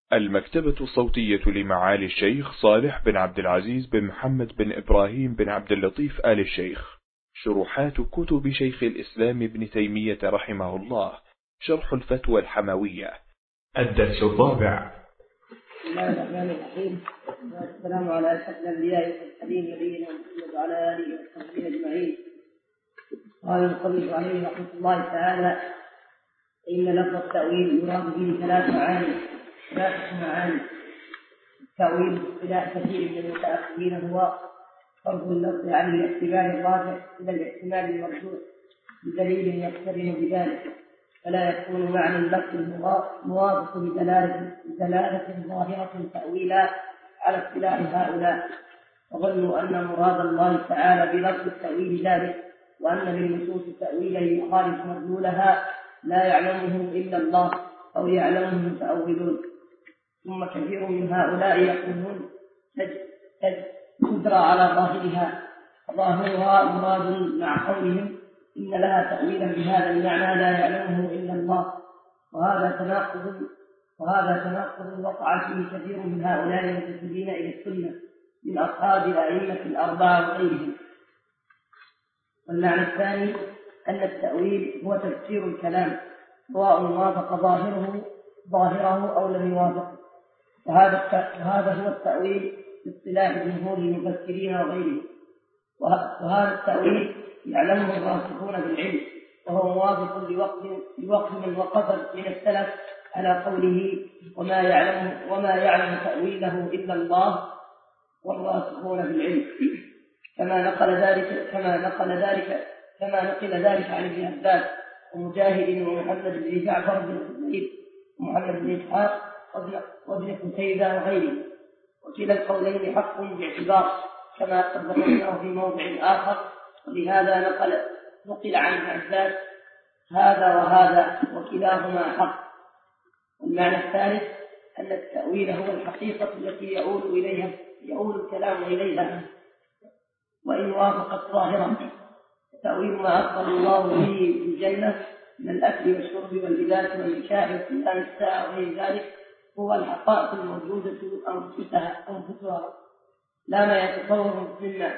المكتبة الصوتية لمعالي الشيخ صالح بن عبد العزيز بن محمد بن إبراهيم بن عبد اللطيف آل الشيخ. شروحات كتب شيخ الإسلام ابن تيمية رحمه الله. شرح الفتوى الحموية. الدرس الرابع. بسم الله الرحمن الرحيم، والسلام على أشرف الأنبياء والمرسلين نبينا محمد وعلى آله وصحبه أجمعين. قال المصنف عليه رحمة الله تعالى: إن لفظ التأويل يراد به ثلاث معاني. التأويل باصطلاح كثير من المتأخرين هو صرف اللفظ عن الاحتمال الراجح إلى الاحتمال المرجوح بدليل يقترن بذلك، فلا يكون معنى اللفظ موافق بدلالة ظاهرة تأويلا على اصطلاح هؤلاء، وظنوا أن مراد الله تعالى بلفظ التأويل ذلك، وأن للنصوص تأويلا يخالف مدلولها لا يعلمه إلا الله أو يعلمه المتأولون. ثم كثير من هؤلاء يقولون تجرى على ظاهرها مراد مع قولهم إن لها تأويلا بهذا المعنى لا يعلمه إلا الله، وهذا تناقض وقع فيه كثير من هؤلاء المنتسبين إلى السنة من أصحاب الأئمة الأربعة وغيرهم. والمعنى الثاني أن التأويل هو تفسير الكلام سواء وافق ظاهره أو لم يوافقه، وهذا هو التأويل باصطلاح جمهور المفسرين وغيرهم. وهذا التأويل يعلمه الراسخون بالعلم، وهو موافق لوقت من وقف من السلف على قوله وما يعلم تأويله إلا الله والراسخون بالعلم، كما نقل ذلك عن ابن عباس ومجاهد ومحمد بن جعفر بن الزبير ومحمد بن إسحاق وابن قتيبة وغيره. وكلا القولين حق باعتبار كما قد ذكرناه في موضع آخر، ولهذا نقل عن ابن عباس هذا وهذا وكلاهما حق. والمعنى الثالث أن التأويل هو الحقيقة التي يؤول الكلام إليها وإن وافقت ظاهرا. التأويل ما أخبر الله به في الجنة من الأكل والشرب واللباس والنكاح وقيام الساعة وغير ذلك هو الحقائق الموجودة أنفسها، لا ما يتصور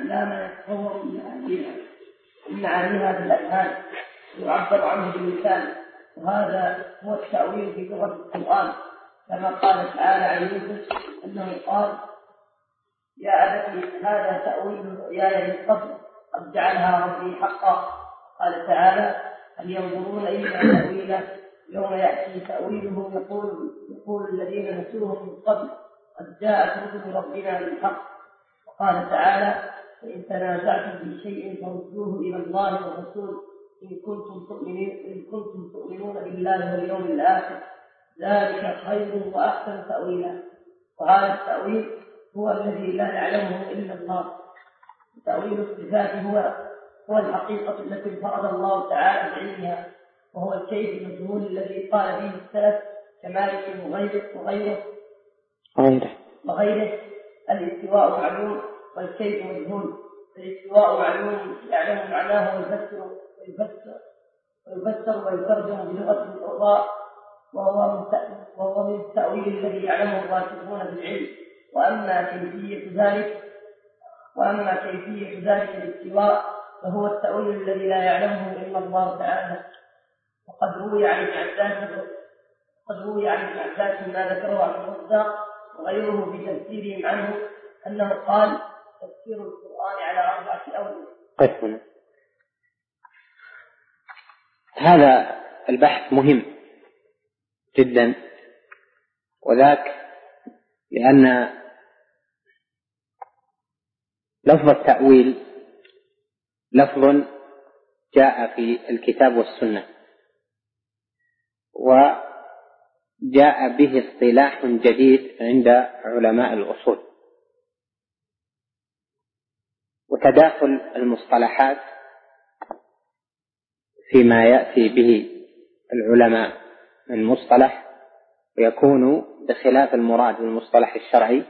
من معانيها بالأذهان يعبر عنه باللسان، وهذا هو التأويل في لغة القرآن، كما قال تعالى عن يوسف أنه قال: يا أبت هذا تأويل رؤياي من قبل قد جعلها ربي حقا. قال تعالى: هل ينظرون إلا تأويله يوم يأتي تأويله يقول الذين نسوه من قبل قد جاءت رسل ربنا بالحق. وقال تعالى: فإن تنازعتم في شيء فردوه إلى الله والرسول إن كنتم تؤمنون بالله واليوم الآخر ذلك خير وأحسن تأويلا. وهذا التأويل هو الذي لا يعلمه إلا الله. تأويل الصفات هو الحقيقة التي انفرد الله تعالى بعلمها، وهو الكيف المجهول الذي قال فيه السلف كمالك وغيره الاستواء معلوم والكيف مجهول. الاستواء معلوم يعلم معناه ويفسر ويترجم بلغة القراء، وهو من التأويل الذي يعلمه الراسخون بالعلم. وأما كيفية ذلك الاستواء فهو التأويل الذي لا يعلمه إلا الله تعالى. وقد روي عن ابن عباس ما ذكره عن الرزاق وغيره بتفسيرهم عنه أنه قال: تفسير القرآن على 4 أوجه. هذا البحث مهم جدا، وذاك لأن لفظ التأويل لفظ جاء في الكتاب والسنة، وجاء به اصطلاح جديد عند علماء الأصول، وتداخل المصطلحات فيما يأتي به العلماء من مصطلح ويكون بخلاف المراد بالمصطلح الشرعي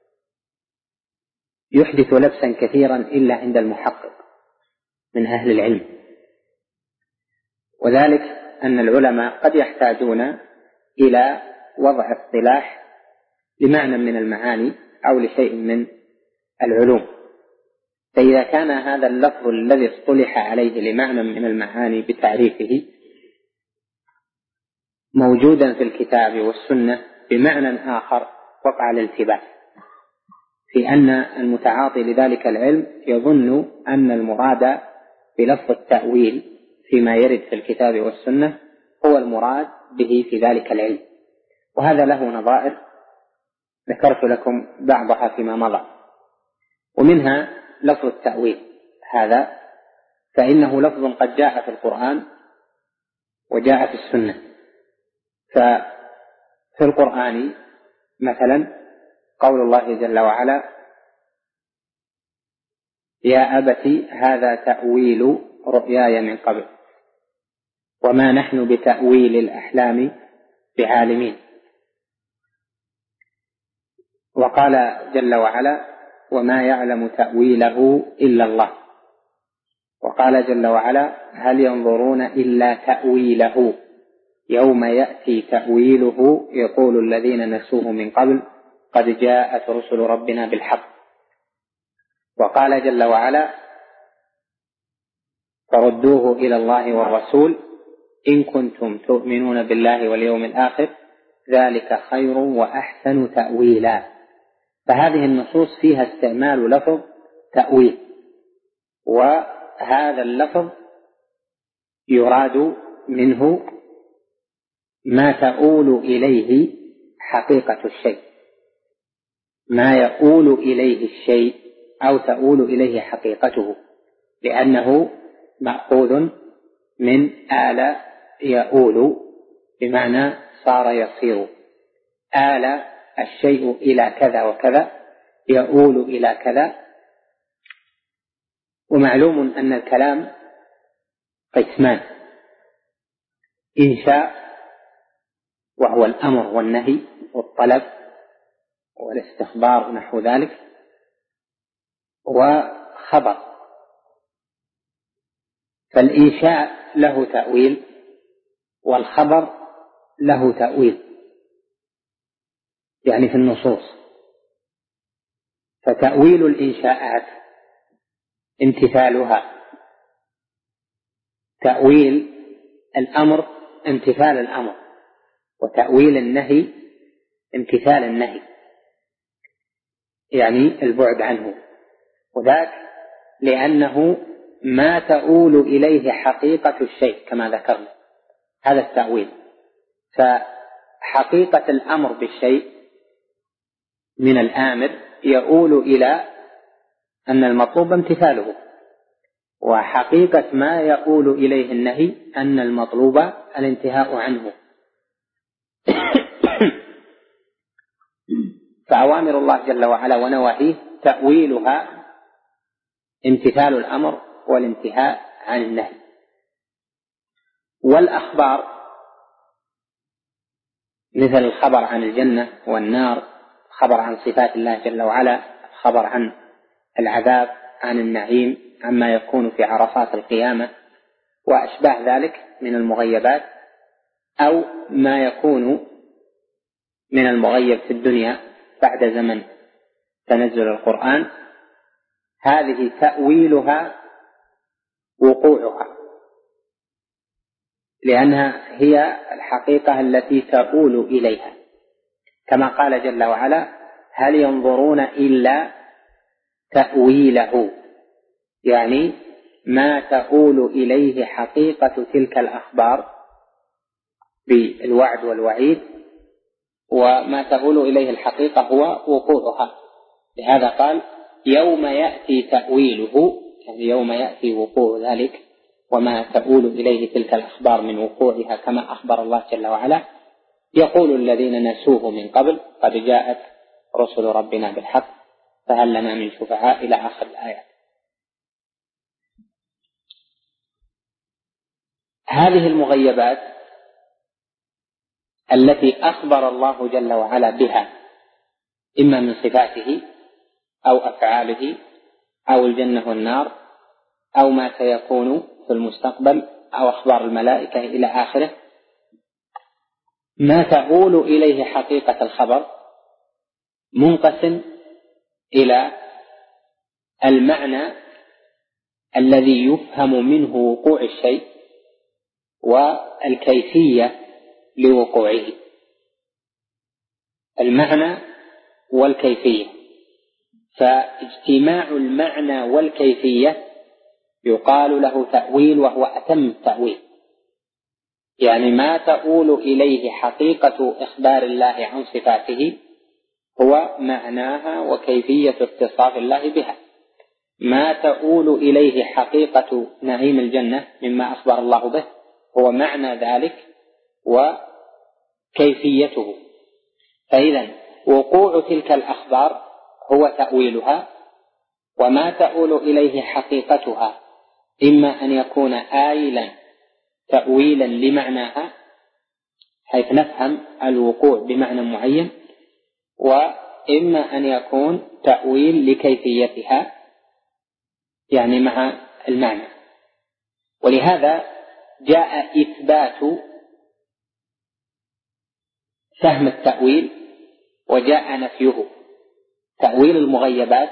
يحدث لبسا كثيرا إلا عند المحقق من أهل العلم. وذلك أن العلماء قد يحتاجون إلى وضع اصطلاح لمعنى من المعاني أو لشيء من العلوم. فإذا كان هذا اللفظ الذي اصطلح عليه لمعنى من المعاني بتعريفه موجودا في الكتاب والسنة بمعنى آخر، وقع الالتباس في أن المتعاطي لذلك العلم يظن أن المراد بلفظ التأويل فيما يرد في الكتاب والسنة هو المراد به في ذلك العلم. وهذا له نظائر ذكرت لكم بعضها فيما مضى. ومنها لفظ التأويل هذا، فإنه لفظ قد جاء في القرآن وجاء في السنة. ففي القرآن مثلا قول الله جل وعلا: يا أبت هذا تأويل رؤياي من قبل وما نحن بتأويل الأحلام بعالمين. وقال جل وعلا: وما يعلم تأويله إلا الله. وقال جل وعلا: هل ينظرون إلا تأويله يوم يأتي تأويله يقول الذين نسوه من قبل قد جاءت رسل ربنا بالحق. وقال جل وعلا: فردوه إلى الله والرسول إن كنتم تؤمنون بالله واليوم الآخر ذلك خير وأحسن تأويلا. فهذه النصوص فيها استعمال لفظ تأويل، وهذا اللفظ يراد منه ما تؤول إليه حقيقة الشيء، ما يؤول إليه الشيء أو تؤول إليه حقيقته، لأنه مأخوذ من آل يؤول بمعنى صار يصير. آل الشيء إلى كذا وكذا، يؤول إلى كذا. ومعلوم أن الكلام قسمان: إنشاء وهو الأمر والنهي والطلب والاستخبار ونحو ذلك، وخبر. فالإنشاء له تأويل والخبر له تأويل، يعني في النصوص. فتأويل الإنشاءات امتثالها، تأويل الأمر امتثال الأمر، وتأويل النهي امتثال النهي، يعني البعد عنه. وذاك لأنه ما تؤول إليه حقيقة الشيء كما ذكرنا، هذا التأويل. فحقيقة الأمر بالشيء من الآمر يؤول إلى أن المطلوب امتثاله، وحقيقة ما يؤول إليه النهي أن المطلوب الانتهاء عنه. فأوامر الله جل وعلا ونواهيه تأويلها امتثال الأمر والانتهاء عن النهي. والأخبار مثل الخبر عن الجنة والنار، خبر عن صفات الله جل وعلا، خبر عن العذاب، عن النعيم، عما يكون في عرصات القيامة وأشباه ذلك من المغيبات، أو ما يكون من المغيب في الدنيا بعد زمن تنزل القرآن. هذه تأويلها وقوعها، لأنها هي الحقيقة التي تؤول إليها، كما قال جل وعلا: هل ينظرون إلا تأويله، يعني ما تؤول إليه حقيقة تلك الأخبار بالوعد والوعيد، وما تؤول إليه الحقيقة هو وقوعها. لهذا قال: يوم يأتي تأويله، يعني يوم يأتي وقوع ذلك وما تؤول إليه تلك الأخبار من وقوعها، كما أخبر الله جل وعلا: يقول الذين نسوه من قبل قد جاءت رسل ربنا بالحق فهل لنا من شفعاء، إلى آخر الآيات. هذه المغيبات التي أخبر الله جل وعلا بها، إما من صفاته أو أفعاله أو الجنة والنار أو ما سيكون في المستقبل أو أخبار الملائكة إلى آخره، ما تؤول إليه حقيقة الخبر منقسم إلى المعنى الذي يفهم منه وقوع الشيء والكيفية لوقوعه. المعنى والكيفية، فاجتماع المعنى والكيفية يقال له تأويل، وهو أتم التأويل، يعني ما تؤول إليه حقيقة إخبار الله عن صفاته هو معناها وكيفية اتصاف الله بها. ما تؤول إليه حقيقة نعيم الجنة مما أخبر الله به هو معنى ذلك وكيفيته. فإذا وقوع تلك الأخبار هو تأويلها، وما تؤول إليه حقيقتها إما أن يكون آيلا تأويلا لمعناها حيث نفهم الوقوع بمعنى معين، وإما أن يكون تأويل لكيفيتها يعني مع المعنى. ولهذا جاء إثبات فهم التأويل وجاء نفيه. تأويل المغيبات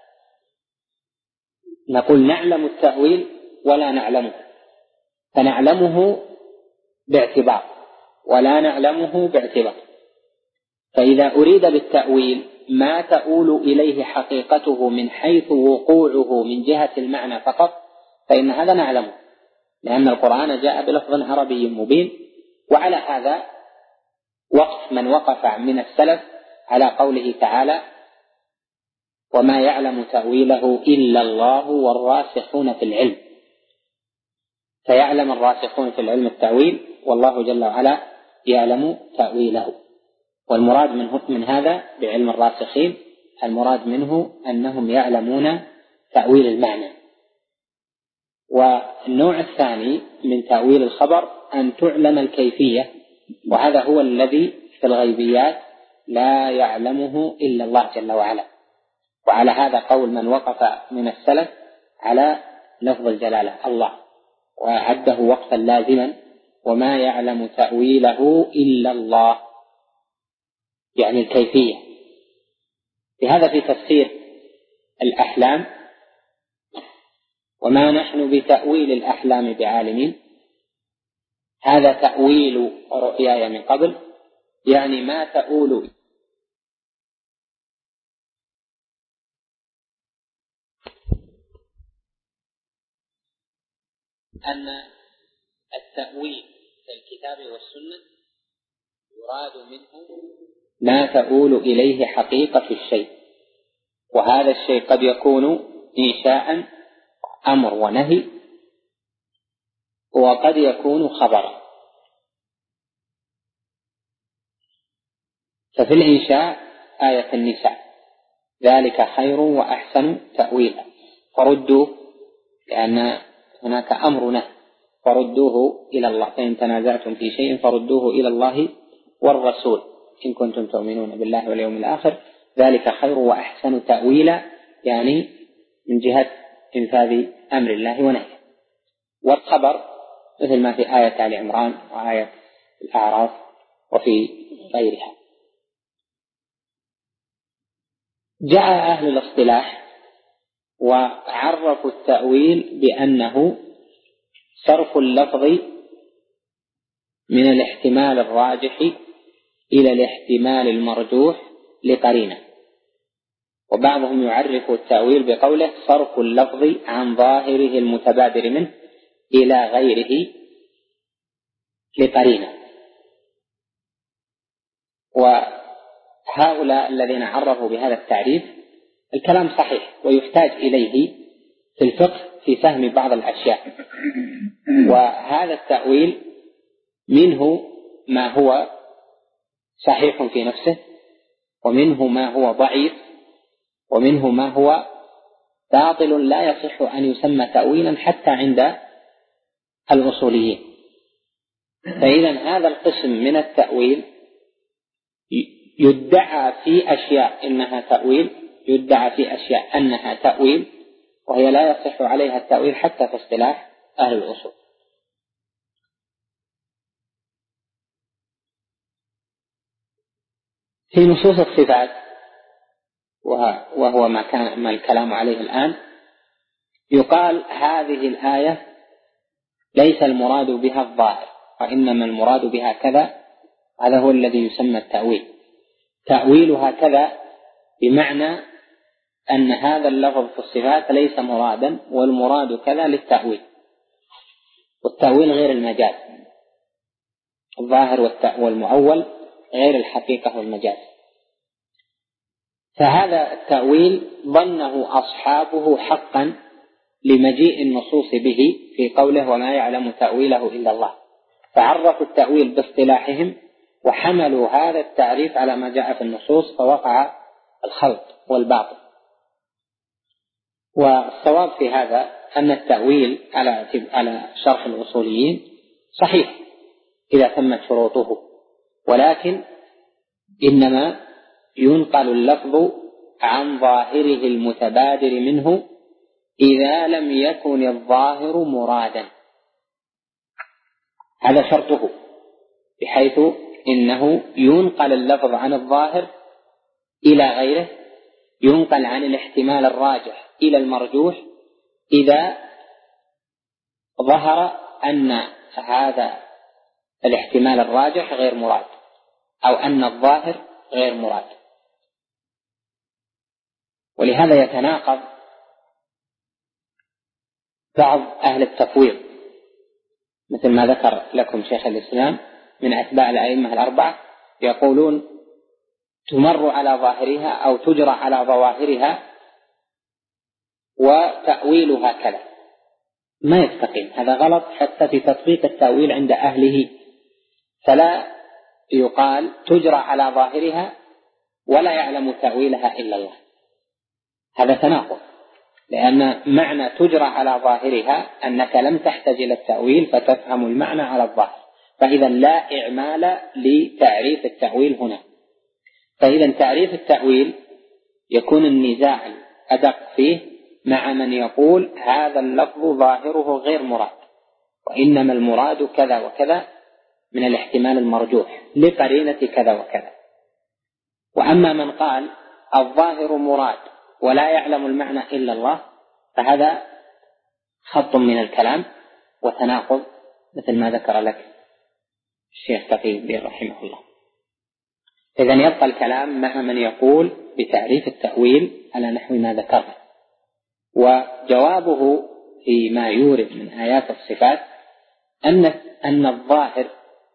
نقول نعلم التأويل ولا نعلمه، فنعلمه باعتبار ولا نعلمه باعتبار. فإذا أريد بالتأويل ما تؤول إليه حقيقته من حيث وقوعه من جهة المعنى فقط فإن هذا نعلمه، لأن القرآن جاء بلفظ عربي مبين. وعلى هذا وقف من وقف من السلف على قوله تعالى: وما يعلم تأويله إلا الله والراسخون في العلم. فيعلم الراسخون في العلم التأويل، والله جل وعلا يعلم تأويله. والمراد من هذا بعلم الراسخين المراد منه أنهم يعلمون تأويل المعنى. والنوع الثاني من تأويل الخبر أن تعلم الكيفية، وهذا هو الذي في الغيبيات لا يعلمه إلا الله جل وعلا. وعلى هذا قول من وقف من السلف على لفظ الجلالة الله، وعده وقفا لازما: وما يعلم تأويله إلا الله، يعني الكيفية. لهذا في تفسير الأحلام: وما نحن بتأويل الأحلام بعالمين، هذا تأويل رؤياي من قبل، يعني ما تؤول أن التأويل في الكتاب والسنة يراد منه ما تؤول إليه حقيقة الشيء، وهذا الشيء قد يكون إنشاء أمر ونهي، وقد يكون خبرا. ففي الإنشاء آية النساء: ذلك خير وأحسن تأويلا، فردوه، لأن هناك أمر نهي، فردوه إلى الله، فإن تنازعتم في شيء فردوه إلى الله والرسول إن كنتم تؤمنون بالله واليوم الآخر، ذلك خير وأحسن تأويلا، يعني من جهة إنفاذ أمر الله ونهيه. والخبر مثل ما في آية آل عمران وآية الأعراف وفي غيرها. جاء أهل الاصطلاح وعرفوا التأويل بأنه صرف اللفظ من الاحتمال الراجح إلى الاحتمال المرجوح لقرينة. وبعضهم يعرف التأويل بقوله: صرف اللفظ عن ظاهره المتبادر منه إلى غيره لقرينة. وهؤلاء الذين عرفوا بهذا التعريف الكلام صحيح ويحتاج إليه في الفقه في فهم بعض الأشياء. وهذا التأويل منه ما هو صحيح في نفسه، ومنه ما هو ضعيف، ومنه ما هو باطل لا يصح أن يسمى تأويلا حتى عند الأصوليين. فإذا هذا القسم من التأويل يدعى في أشياء إنها تأويل، يدعى في أشياء أنها تأويل، وهي لا يصح عليها التأويل حتى في اصطلاح أهل الأصول. في نصوص الصفات وهو ما الكلام عليه الآن، يقال هذه الآية ليس المراد بها الظاهر، وإنما المراد بها كذا. هذا هو الذي يسمى التأويل. تأويلها كذا بمعنى أن هذا اللفظ في الصفات ليس مرادا، والمراد كذا للتأويل. والتأويل غير المجاز، الظاهر والمؤول غير الحقيقة والمجاز. فهذا التأويل ظنه أصحابه حقا لمجيء النصوص به في قوله وما يعلم تأويله إلا الله، فعرفوا التأويل باصطلاحهم وحملوا هذا التعريف على ما جاء في النصوص، فوقع الخلط والباطل. والصواب في هذا أن التأويل على شرح الأصوليين صحيح إذا تمت شروطه، ولكن إنما ينقل اللفظ عن ظاهره المتبادر منه إذا لم يكن الظاهر مرادا. هذا شرطه، بحيث إنه ينقل اللفظ عن الظاهر إلى غيره، ينقل عن الاحتمال الراجح إلى المرجوح إذا ظهر أن هذا الاحتمال الراجح غير مراد، أو أن الظاهر غير مراد. ولهذا يتناقض بعض أهل التفويض، مثل ما ذكر لكم شيخ الإسلام من أتباع الأئمة الأربعة، يقولون تمر على ظاهرها أو تجرى على ظواهرها وتأويلها كذا. ما يستقيم، هذا غلط حتى في تطبيق التأويل عند أهله، فلا يقال تجرى على ظاهرها ولا يعلم تأويلها إلا الله. هذا تناقض، لأن معنى تجرى على ظاهرها أنك لم تحتاج إلى التأويل فتفهم المعنى على الظاهر، فإذا لا إعمال لتعريف التأويل هنا. فإذا تعريف التأويل يكون النزاع الأدق فيه مع من يقول هذا اللفظ ظاهره غير مراد، وإنما المراد كذا وكذا من الاحتمال المرجوح لقرينة كذا وكذا. وأما من قال الظاهر مراد ولا يعلم المعنى إلا الله، فهذا خط من الكلام وتناقض، مثل ما ذكر لك الشيخ تقي الدين رحمه الله. إذن يبقى الكلام مع من يقول بتعريف التأويل على نحو ما ذكرنا. وجوابه فيما يورد من آيات الصفات أن الظاهر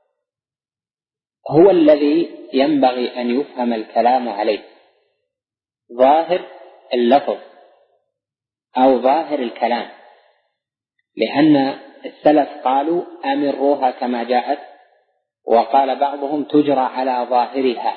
هو الذي ينبغي أن يفهم الكلام عليه، ظاهر اللفظ أو ظاهر الكلام، لأن السلف قالوا أمروها كما جاءت، وقال بعضهم تجرى على ظاهرها.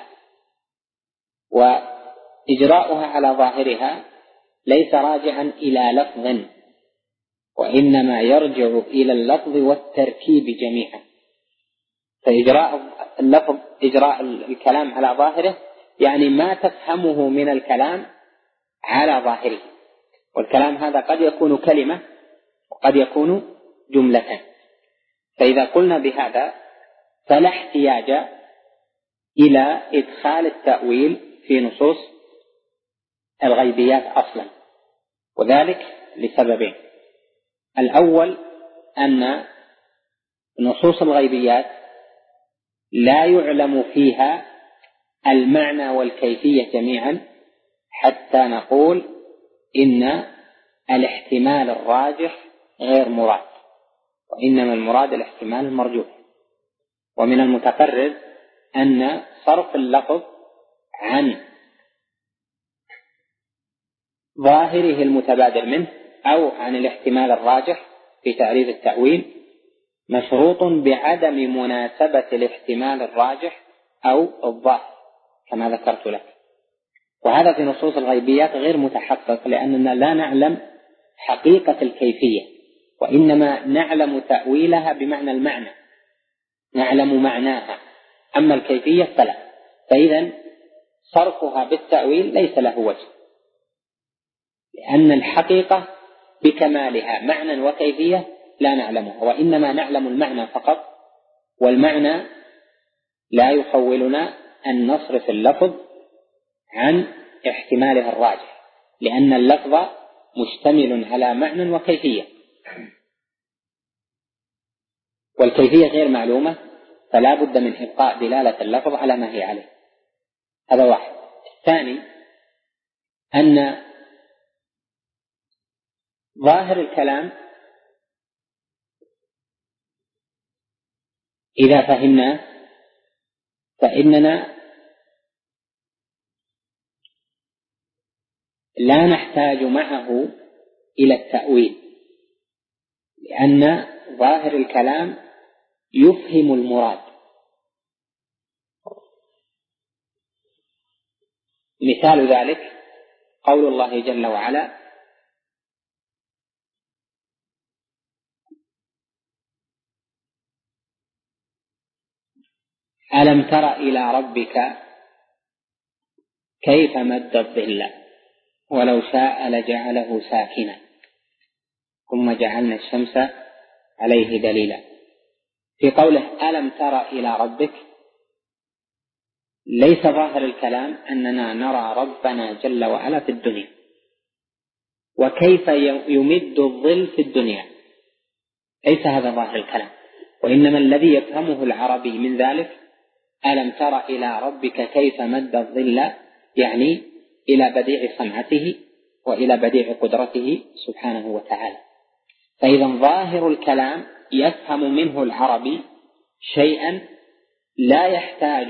وإجراؤها على ظاهرها ليس راجعا إلى لفظ، وإنما يرجع إلى اللفظ والتركيب جميعا. فإجراء اللفظ، إجراء الكلام على ظاهره يعني ما تفهمه من الكلام على ظاهره، والكلام هذا قد يكون كلمة وقد يكون جملة. فإذا قلنا بهذا فلا احتياج إلى إدخال التأويل في نصوص الغيبيات أصلا، وذلك لسببين. الأول أن نصوص الغيبيات لا يعلم فيها المعنى والكيفية جميعا حتى نقول إن الاحتمال الراجح غير مراد، وإنما المراد الاحتمال المرجوح. ومن المتقرر أن صرف اللفظ عن ظاهره المتبادر منه أو عن الاحتمال الراجح في تعريف التأويل مشروط بعدم مناسبة الاحتمال الراجح أو الظاهر كما ذكرت لك. وهذا في نصوص الغيبيات غير متحقق، لأننا لا نعلم حقيقة الكيفية، وإنما نعلم تأويلها بمعنى المعنى، نعلم معناها، أما الكيفية فلا. فإذا صرفها بالتأويل ليس له وجه، لأن الحقيقة بكمالها معنى وكيفية لا نعلمها، وإنما نعلم المعنى فقط، والمعنى لا يخولنا أن نصرف اللفظ عن احتماله الراجح، لأن اللفظ مشتمل على معنى وكيفية، والكيفية غير معلومة، فلا بد من إبقاء دلالة اللفظ على ما هي عليه. هذا واحد. الثاني أن ظاهر الكلام إذا فهمناه فإننا لا نحتاج معه إلى التأويل، لأن ظاهر الكلام يفهم المراد. مثال ذلك قول الله جل وعلا: ألم تر إلى ربك كيف مد الظل ولو شاء لجعله ساكنا ثم جعلنا الشمس عليه دليلا. في قوله ألم تر إلى ربك ليس ظاهر الكلام أننا نرى ربنا جل وعلا في الدنيا وكيف يمد الظل في الدنيا، ليس هذا ظاهر الكلام، وإنما الذي يفهمه العربي من ذلك ألم تر إلى ربك كيف مد الظل، يعني إلى بديع صنعته وإلى بديع قدرته سبحانه وتعالى. فإذا ظاهر الكلام يفهم منه العربي شيئا لا يحتاج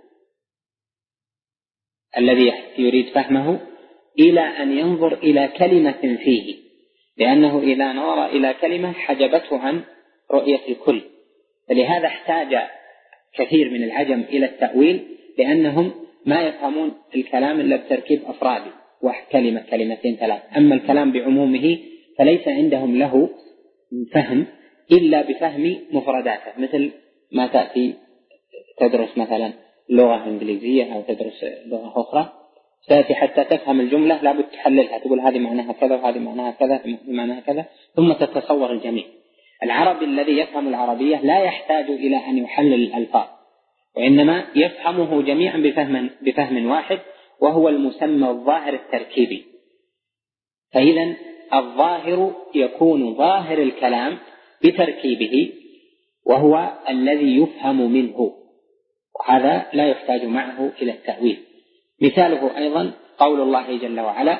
الذي يريد فهمه إلى أن ينظر إلى كلمة فيه، لأنه إذا نظر إلى كلمة حجبته عن رؤية الكل. فلهذا احتاج كثير من العجم إلى التأويل، لأنهم ما يفهمون الكلام إلا بتركيب أفرادي، كلمة كلمتين ثلاث. أما الكلام بعمومه فليس عندهم له فهم إلا بفهم مفرداته، مثل ما تأتي تدرس مثلا لغة إنجليزية أو تدرس لغة أخرى، تأتي حتى تفهم الجملة لابد تحللها، تقول هذه معناها كذا وهذه معناها كذا ومعناها كذا، ثم تتصور الجميع. العربي الذي يفهم العربية لا يحتاج إلى أن يحلل الألفاظ، وإنما يفهمه جميعا بفهم واحد، وهو المسمى الظاهر التركيبي. فإذا الظاهر يكون ظاهر الكلام بتركيبه، وهو الذي يفهم منه، وهذا لا يحتاج معه إلى التأويل. مثاله أيضا قول الله جل وعلا: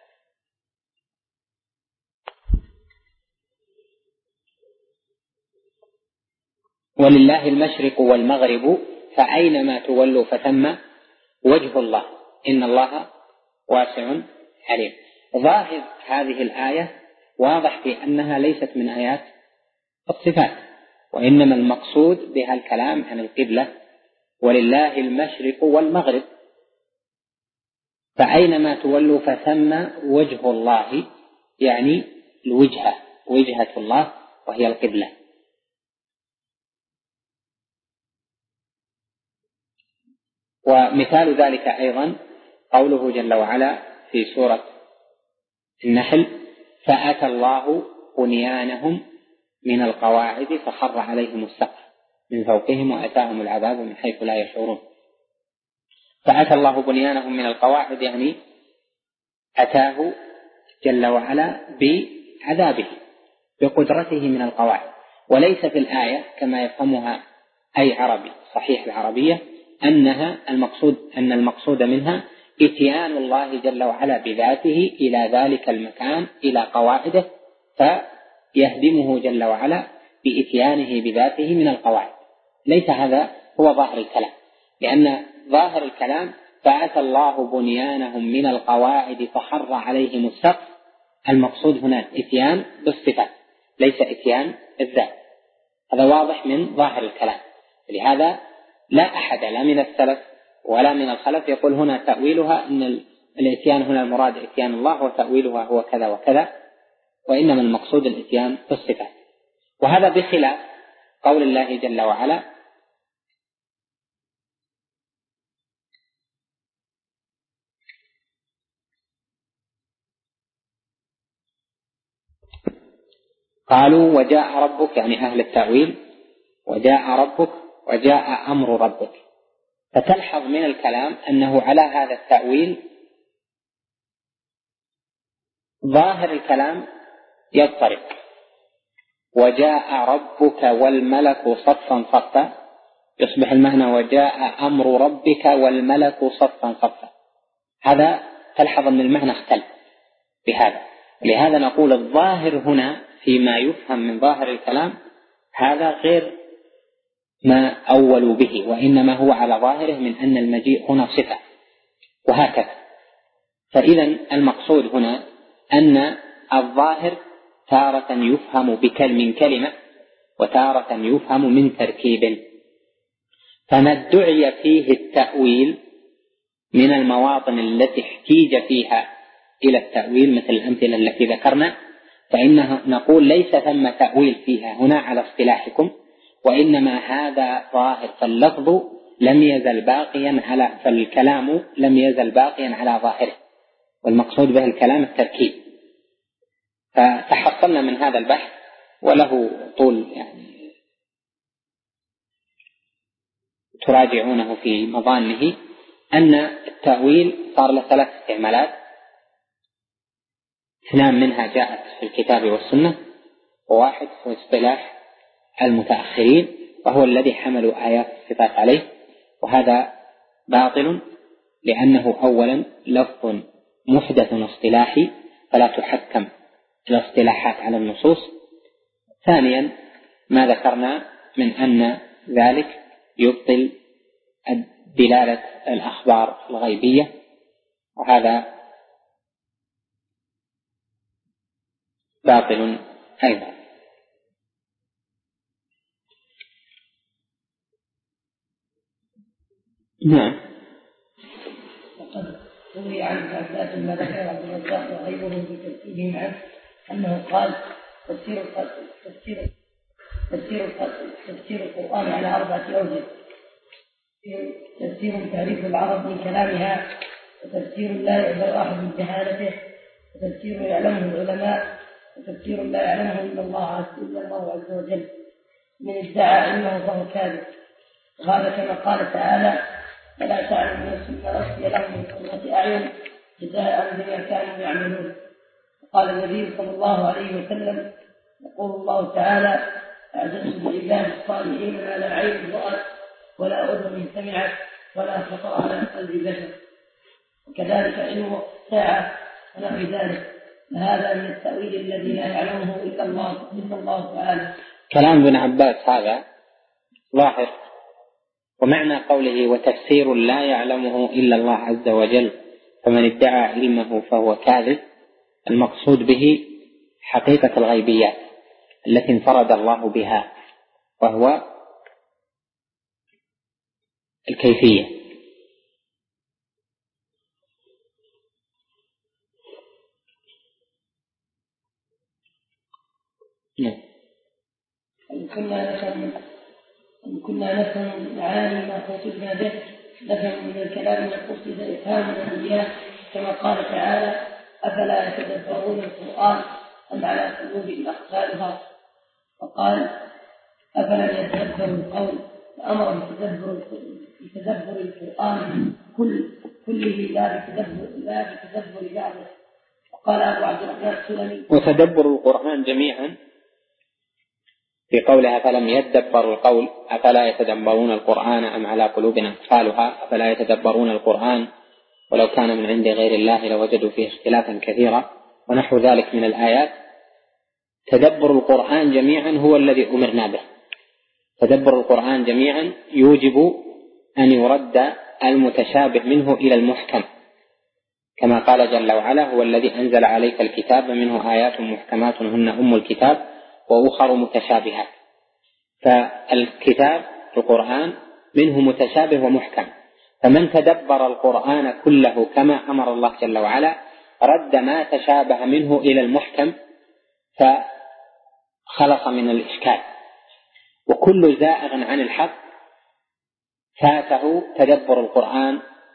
ولله المشرق والمغرب فأينما تولوا فثم وجه الله إن الله واسع عليم. ظاهر هذه الآية واضح في أنها ليست من آيات الصفات، وإنما المقصود بها الكلام عن القبلة، ولله المشرق والمغرب فأينما تولوا فثم وجه الله، يعني الوجهة، وجهة الله وهي القبلة. ومثال ذلك أيضا قوله جل وعلا في سورة النحل: فأتى الله بنيانهم من القواعد فخر عليهم السقف من فوقهم وأتاهم العذاب من حيث لا يشعرون. فأتى الله بنيانهم من القواعد يعني أتاه جل وعلا بعذابه بقدرته من القواعد، وليس في الآية كما يفهمها أي عربي صحيح العربية أن المقصود منها إتيان الله جل وعلا بذاته إلى ذلك المكان إلى قواعده، فيهدمه جل وعلا بإتيانه بذاته من القواعد. ليس هذا هو ظاهر الكلام، لأن ظاهر الكلام فأتى الله بنيانهم من القواعد فخر عليهم السقف، المقصود هنا إتيان بالصفات ليس إتيان الذات. هذا واضح من ظاهر الكلام. لهذا لا أحد لا من السلف ولا من الخلف يقول هنا تأويلها أن الإتيان هنا المراد إتيان الله وتأويلها هو كذا وكذا، وإنما المقصود الإتيان بالصفات. وهذا بخلاف قول الله جل وعلا: قالوا وجاء ربك، يعني أهل التأويل، وجاء ربك وجاء أمر ربك. فتلحظ من الكلام أنه على هذا التأويل ظاهر الكلام يضطرب، وجاء ربك والملك صفا صفا، يصبح المعنى وجاء أمر ربك والملك صفا صفا. هذا تلحظ أن المعنى اختلف بهذا، لهذا نقول الظاهر هنا فيما يفهم من ظاهر الكلام هذا غير ما أولوا به، وإنما هو على ظاهره من أن المجيء هنا صفة، وهكذا. فإذا المقصود هنا أن الظاهر تارة يفهم من كلمة، وتارة يفهم من تركيب. فما ادعي فيه التأويل من المواطن التي احتيج فيها إلى التأويل مثل الأمثلة التي ذكرنا، فإنه نقول ليس ثم تأويل فيها هنا على اصطلاحكم، وإنما هذا ظاهر، فاللفظ لم يزل باقيا فالكلام لم يزل باقيا على ظاهره، والمقصود به الكلام التركيب. فتحصلنا من هذا البحث وله طول، يعني تراجعونه في مظانه، أن التأويل صار له 3 استعمالات، 2 منها جاءت في الكتاب والسنة، وواحد هو اصطلاح المتأخرين وهو الذي حملوا آيات الصفات عليه، وهذا باطل لأنه أولا لفظ محدث اصطلاحي فلا تحكم الاصطلاحات على النصوص، ثانيا ما ذكرنا من أن ذلك يبطل دلالة الأخبار الغيبية، وهذا باطل أيضا. نعم. وقد روي عن عباس ما ذكر عبد الرزاق وغيره بترتيبهم عنه أنه قال تفسير القرآن على 4 أوجه: تفسير تعريف العرب من كلامها، وتفسير لا يعذر أحد بجهالته، وتفسير يعلمه العلماء، وتفسير لا يعلمه إلا الله عز وجل. من ادعى علمه فهو كاذب. وهذا كما قال تعالى: فلا تعلم نفس ما أخفي لهم من قرة أعين جزاء بما كانوا يعملون. وقال النبي صلى الله عليه وسلم: يقول الله تعالى: أعجزت بالعباد الصالحين ما لا عين رأت ولا أذن سمعت ولا خطر على قلب بشر. وكذلك علم الساعة ونحو ذلك، فهذا من التأويل الذي لا يعلمه إلا الله تعالى. كلام ابن عباس هذا ظاهر، ومعنى قوله وتفسير لا يعلمه إلا الله عز وجل فمن ادعى علمه فهو كاذب، المقصود به حقيقة الغيبيات التي انفرد الله بها، وهو الكيفية. إن كنا نفهم معاني ما قصدنا به نفهم من الكلام ما قصد إفهامنا إياه، كما قال تعالى: أفلا يتدبرون القرآن أم على قلوب أقفالها. وقال: أفلا يتدبروا القول، فأمر بتدبر القرآن كله لا بتدبر بعضه. وقال أبو عبد الرحمن السلمي: وتدبر القرآن جميعا في قولها فلم يدبروا القول، أفلا يتدبرون القرآن أم على قلوب أقفالها، أفلا يتدبرون القرآن ولو كان من عند غير الله لوجدوا فيه اختلافا كثيرا، ونحو ذلك من الآيات. تدبر القرآن جميعا هو الذي أمرنا به. تدبر القرآن جميعا يوجب أن يرد المتشابه منه إلى المحكم، كما قال جل وعلا: هو الذي أنزل عليك الكتاب منه آيات محكمات هن أم الكتاب وأخر متشابهات. فالكتاب القرآن منه متشابه ومحكم، فمن تدبر القرآن كله كما أمر الله جل وعلا رد ما تشابه منه إلى المحكم فخلص من الإشكال. وكل زائغ عن الحق فاته تدبر القرآن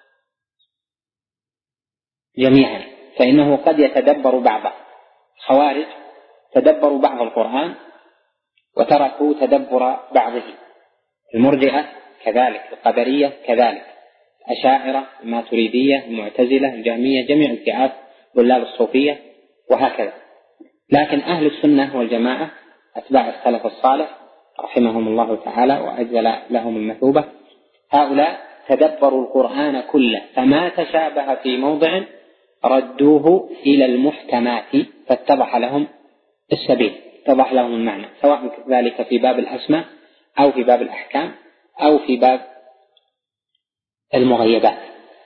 جميعا، فإنه قد يتدبر بعضه. خوارج تدبروا بعض القرآن وتركوا تدبر بعضه، المرجئة كذلك، القدرية كذلك، الأشاعرة، الماتريدية، المعتزلة، الجهمية، جميع الفئات ضلال الصوفية وهكذا. لكن أهل السنة والجماعة أتباع السلف الصالح رحمهم الله تعالى وأجزل لهم المثوبة، هؤلاء تدبروا القرآن كله، فما تشابه في موضع ردوه إلى المحكمات فاتضح لهم السبيل، اتضح لهم المعنى، سواء ذلك في باب الأسماء أو في باب الأحكام أو في باب المغيبات.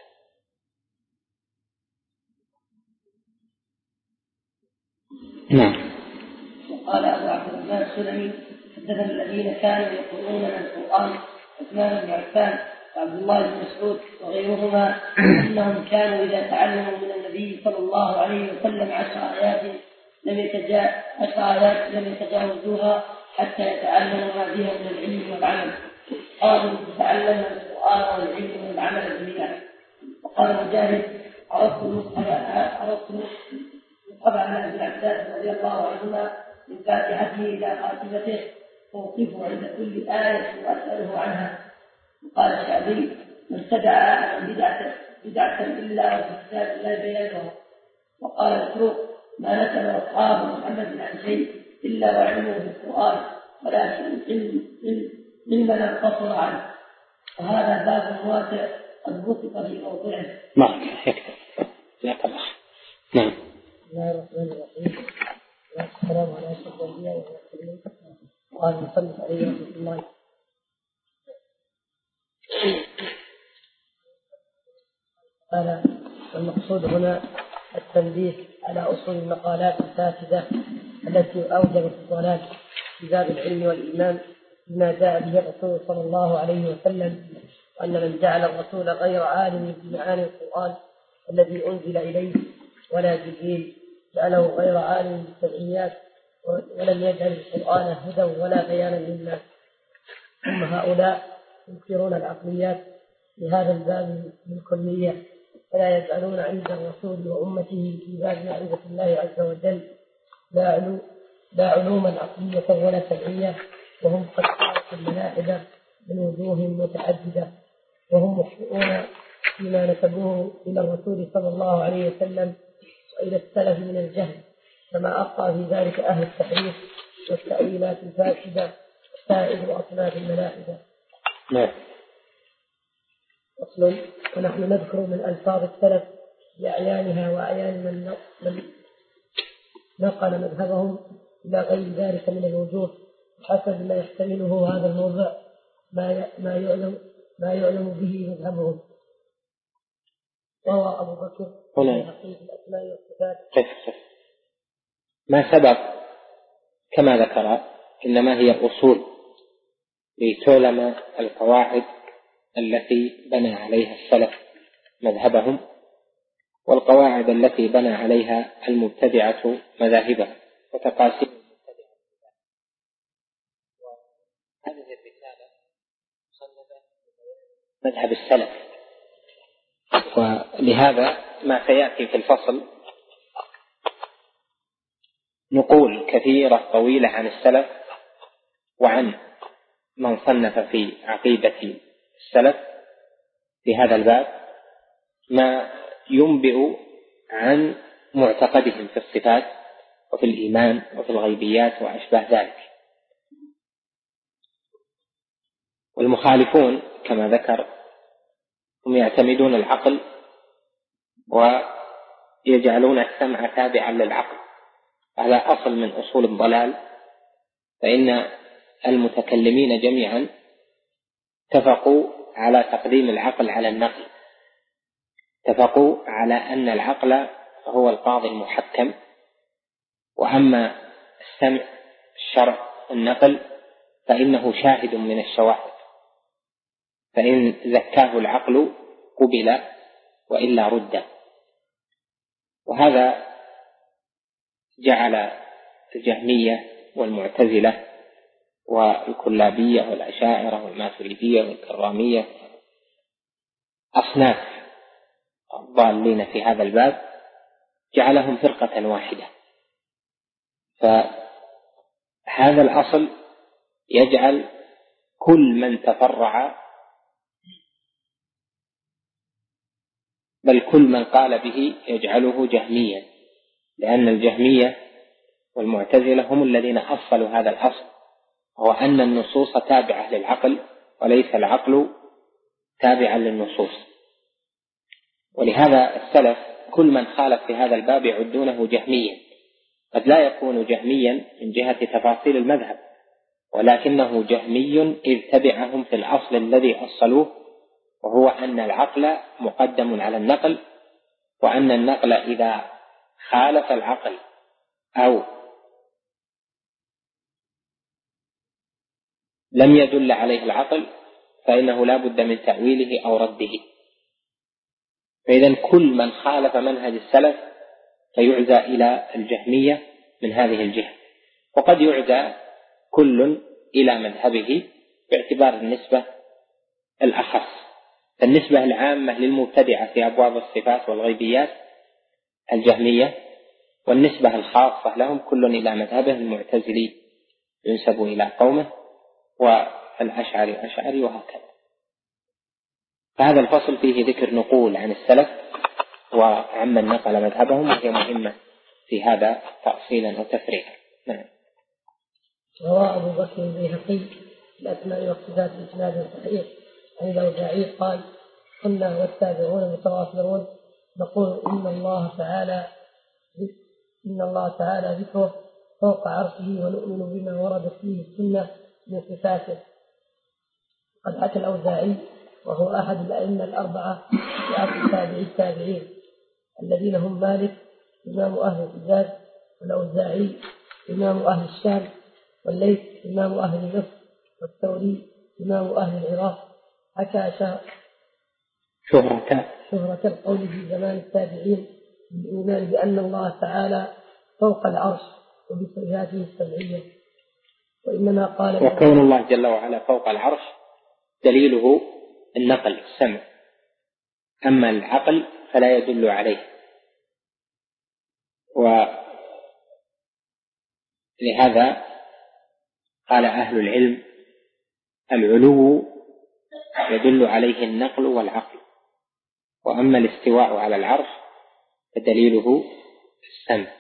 نعم. وقال أبو عبد الرحمن السلمي: حدثنا الذين كانوا يقرؤون القرآن عثمان بن عفان وعبد الله بن مسعود وغيرهما أنهم كانوا إذا تعلموا من النبي صلى الله عليه وسلم 10 آيات لم يتجاوزوها حتى يتعلموا ما فيها من العلم والعمل. قالوا: تتعلموا القرآن والعلم والعمل جميعا. وقال مجاهد: عرفت المصحف على ابن عباس رضي الله عنهما من فاتحته إلى خاتمته، فوقفه عند كل آية وأسأله عنها. وقال الشعبي: من ابتدع أحدا بدعة إلا وفي كتاب الله بيانها. وقال الفروق: ما نسل أصحاب محمد عن شيء إلا وعلمه بالقرآن، ولكن علمنا انقصر عنه. وهذا باب واسع قد بسط في موضعه. نعم. بسم الله الرحمن الرحيم. والسلام على أشرف الأنبياء والمرسلين. قال المصنف عليه رحمة الله: قال: والمقصود هنا التنبيه على أصول المقالات الفاسدة التي أوجبت الضلال في باب العلم والإيمان بما جاء به الرسول صلى الله عليه وسلم، وأن من جعل الرسول غير عالم بمعاني القرآن الذي أنزل إليه ولا جبريل جعله غير عالم بالسبعيات، ولم يجعل القرآن هدى ولا بيانا للناس. ثم هؤلاء ينكرون العقليات بهذا الباب بالكلية، فلا يجعلون عند الرسول وأمته في باب معرفة الله عز وجل لا علوما عقلية ولا سمعية، وهم قد صارت الملاحدة من وجوه متعددة، وهم مخطئون فيما نسبوه إلى الرسول صلى الله عليه وسلم وإلى السلف من الجهل، كما أخطأ في ذلك أهل التحريف والتأويلات الفاسدة سائر أصناف الملاحدة. نعم. أصل: ونحن نذكر من ألفاظ السلف بأعيانها وأعيان من نقل مذهبهم إلى غير ذلك من الوجوه حسب ما يحتمله هذا الموضع ما يعلم به مذهبهم، وهو أبو بكر في حقيقة الأسماء والصفات. ما سبق كما ذكر إنما هي الأصول لتعلم القواعد التي بنى عليها السلف مذهبهم، والقواعد التي بنى عليها المبتدعة مذاهبهم، وتقاسيم المبتدعة. وهذه الرسالة مصنفة مذهب السلف، ولهذا ما سيأتي في الفصل نقول كثيرة طويلة عن السلف وعن من صنف في عقيدة السلف في هذا الباب ما ينبئ عن معتقدهم في الصفات وفي الإيمان وفي الغيبيات وأشباه ذلك. والمخالفون كما ذكر هم يعتمدون العقل ويجعلون السمع تابعا للعقل، هذا أصل من أصول الضلال. فإن المتكلمين جميعا اتفقوا على تقديم العقل على النقل، اتفقوا على أن العقل هو القاضي المحكم، وأما السمع الشرع النقل فإنه شاهد من الشواهد، فإن زكاه العقل قبل وإلا رد. وهذا جعل الجهمية والمعتزلة والكلابية والأشاعرة والماتريدية والكرامية أصناف ضالين في هذا الباب، جعلهم فرقة واحدة. فهذا الأصل يجعل كل من تفرع بل كل من قال به يجعله جهميا، لأن الجهمية والمعتزلة هم الذين أصلوا هذا الأصل، وهو أن النصوص تابعة للعقل وليس العقل تابعا للنصوص. ولهذا السلف كل من خالف في هذا الباب يعدونه جهميا، قد لا يكون جهميا من جهة تفاصيل المذهب، ولكنه جهمي إذ تبعهم في الأصل الذي أصلوه، وهو أن العقل مقدم على النقل، وأن النقل إذا خالف العقل أو لم يدل عليه العقل فإنه لا بد من تأويله أو رده. فإذا كل من خالف منهج السلف فيعزى إلى الجهمية من هذه الجهة، وقد يعزى كل إلى مذهبه باعتبار النسبة الأخص. النسبة العامة للمبتدعة في أبواب الصفات والغيبيات الجهمية، والنسبة الخاصة لهم كل إلى مذهبه المعتزلي ينسب إلى قومه، والأشعري أشعري، وهكذا. فهذا الفصل فيه ذكر نقول عن السلف وعمن نقل مذهبهم، وهي مهمة في هذا تأصيلا وتفريعا. نعم. روى أبو بكر البيهقي الأسماء والصفات بإسناد صحيح عن الأوزاعي قال: كنا والتابعون المتواصلون نقول إن الله تعالى ذكره فوق عرشه، ونؤمن بما وردت فيه السنة من صفاته. قد حكى الأوزاعي وهو أحد الأئمة الأربعة في عصر تابعي التابعين الذين هم مالك إمام أهل الحجاز، والأوزاعي إمام أهل الشام، والليث إمام أهل مصر، والثوري إمام أهل العراق. حكى شهرة القول في زمان التابعين بالإيمان بأن الله تعالى فوق العرش وبصفاته السمعية. وإنما قال وكون الله جل وعلا فوق العرش دليله النقل السمع، أما العقل فلا يدل عليه. ولهذا قال أهل العلم: العلو يدل عليه النقل والعقل، وأما الاستواء على العرش فدليله السمع.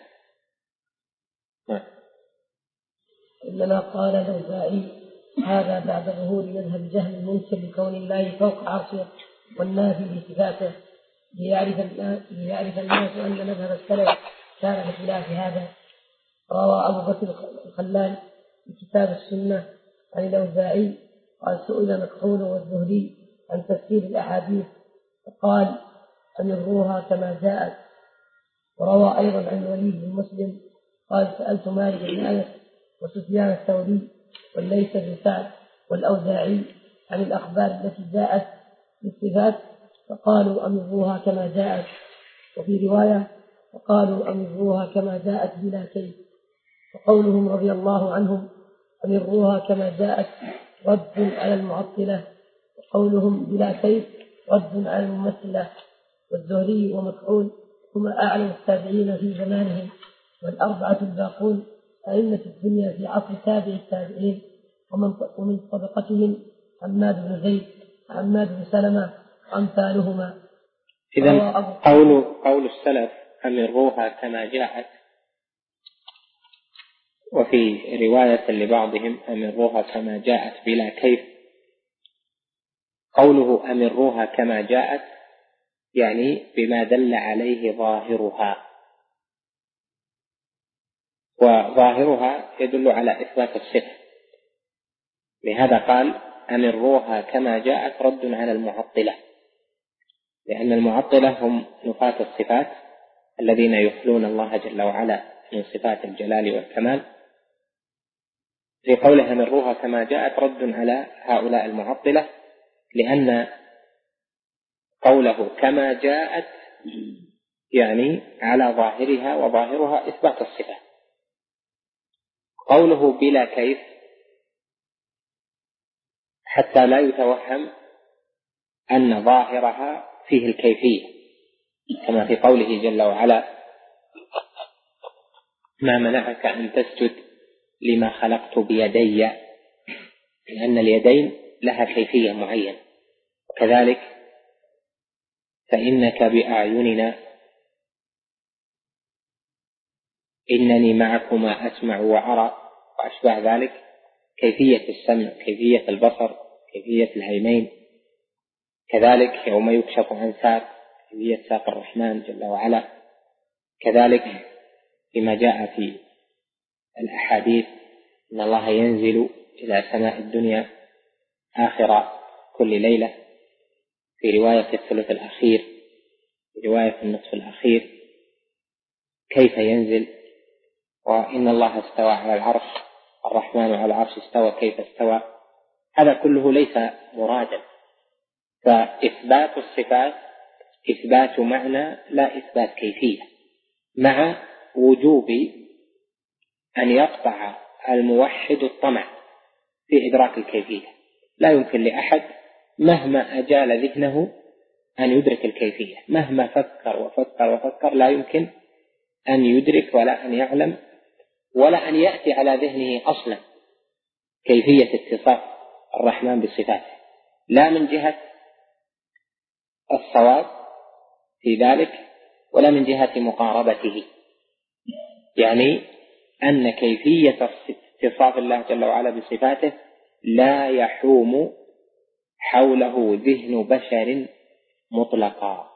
إنما قال الأوزاعي هذا بعد ظهور مذهب جهل المنكر بكون الله فوق عرشه والنافي بصفاته، ليعرف الناس أن مذهب السلف كان بخلاف هذا. روى أبو بكر الخلال في كتاب السنة عن الأوزاعي قال: سئل مكحول والزهري عن تفسير الأحاديث فقال: أمروها كما جاءت. وروى أيضا عن الوليد بن مسلم قال: سألت مالك بن أنس وسفيان الثوري والليث بن سعد والأوزاعي عن الأخبار التي جاءت بالصفات فقالوا: أمروها كما جاءت. وفي رواية: فقالوا: أمروها كما جاءت بلا كيف. وقولهم رضي الله عنهم: أمروها كما جاءت رد على المعطلة، وقولهم بلا كيف رد على الممثلة. والزهري ومكحول هما أعلم التابعين في زمانهم، والأربعة الباقون أئمة الدنيا في عصر تابع التابعين، ومن طبقتهم حماد بن زيد وحماد بن سلمة أمثالهما. إذن قول السلف: أمروها كما جاءت، وفي رواية لبعضهم: أمروها كما جاءت بلا كيف. قوله أمروها كما جاءت يعني بما دل عليه ظاهرها، وظاهرها يدل على إثبات الصفة. لهذا قال: أمروها كما جاءت رد على المعطلة، لأن المعطلة هم نفاة الصفات الذين يخلون الله جل وعلا من صفات الجلال والكمال. في قوله أمروها كما جاءت رد على هؤلاء المعطلة، لأن قوله كما جاءت يعني على ظاهرها، وظاهرها إثبات الصفة. قوله بلا كيف حتى لا يتوهم أن ظاهرها فيه الكيفية، كما في قوله جل وعلا: ما منعك أن تسجد لما خلقت بيدي، لأن اليدين لها كيفية معينة. وكذلك فإنك بأعيننا إنني معكما أسمع وأرى وأشبه ذلك، كيفية السمع، كيفية البصر، كيفية العينين. كذلك يوم يكشف عن ساق، كيفية ساق الرحمن جل وعلا. كذلك فيما جاء في الأحاديث إن الله ينزل إلى سماء الدنيا آخر كل ليلة، في رواية الثلث الأخير، في رواية النصف الأخير، كيف ينزل، وإن الله استوى على العرش، الرحمن على العرش استوى، كيف استوى. هذا كله ليس مرادا. فإثبات الصفات إثبات معنى لا إثبات كيفية، مع وجوب أن يقطع الموحد الطمع في إدراك الكيفية. لا يمكن لأحد مهما أجال ذهنه أن يدرك الكيفية، مهما فكر وفكر وفكر لا يمكن أن يدرك ولا أن يعلم ولا أن يأتي على ذهنه أصلا كيفية اتصاف الرحمن بصفاته، لا من جهة الصواب في ذلك ولا من جهة مقاربته. يعني أن كيفية اتصاف الله جل وعلا بصفاته لا يحوم حوله ذهن بشر مطلقا،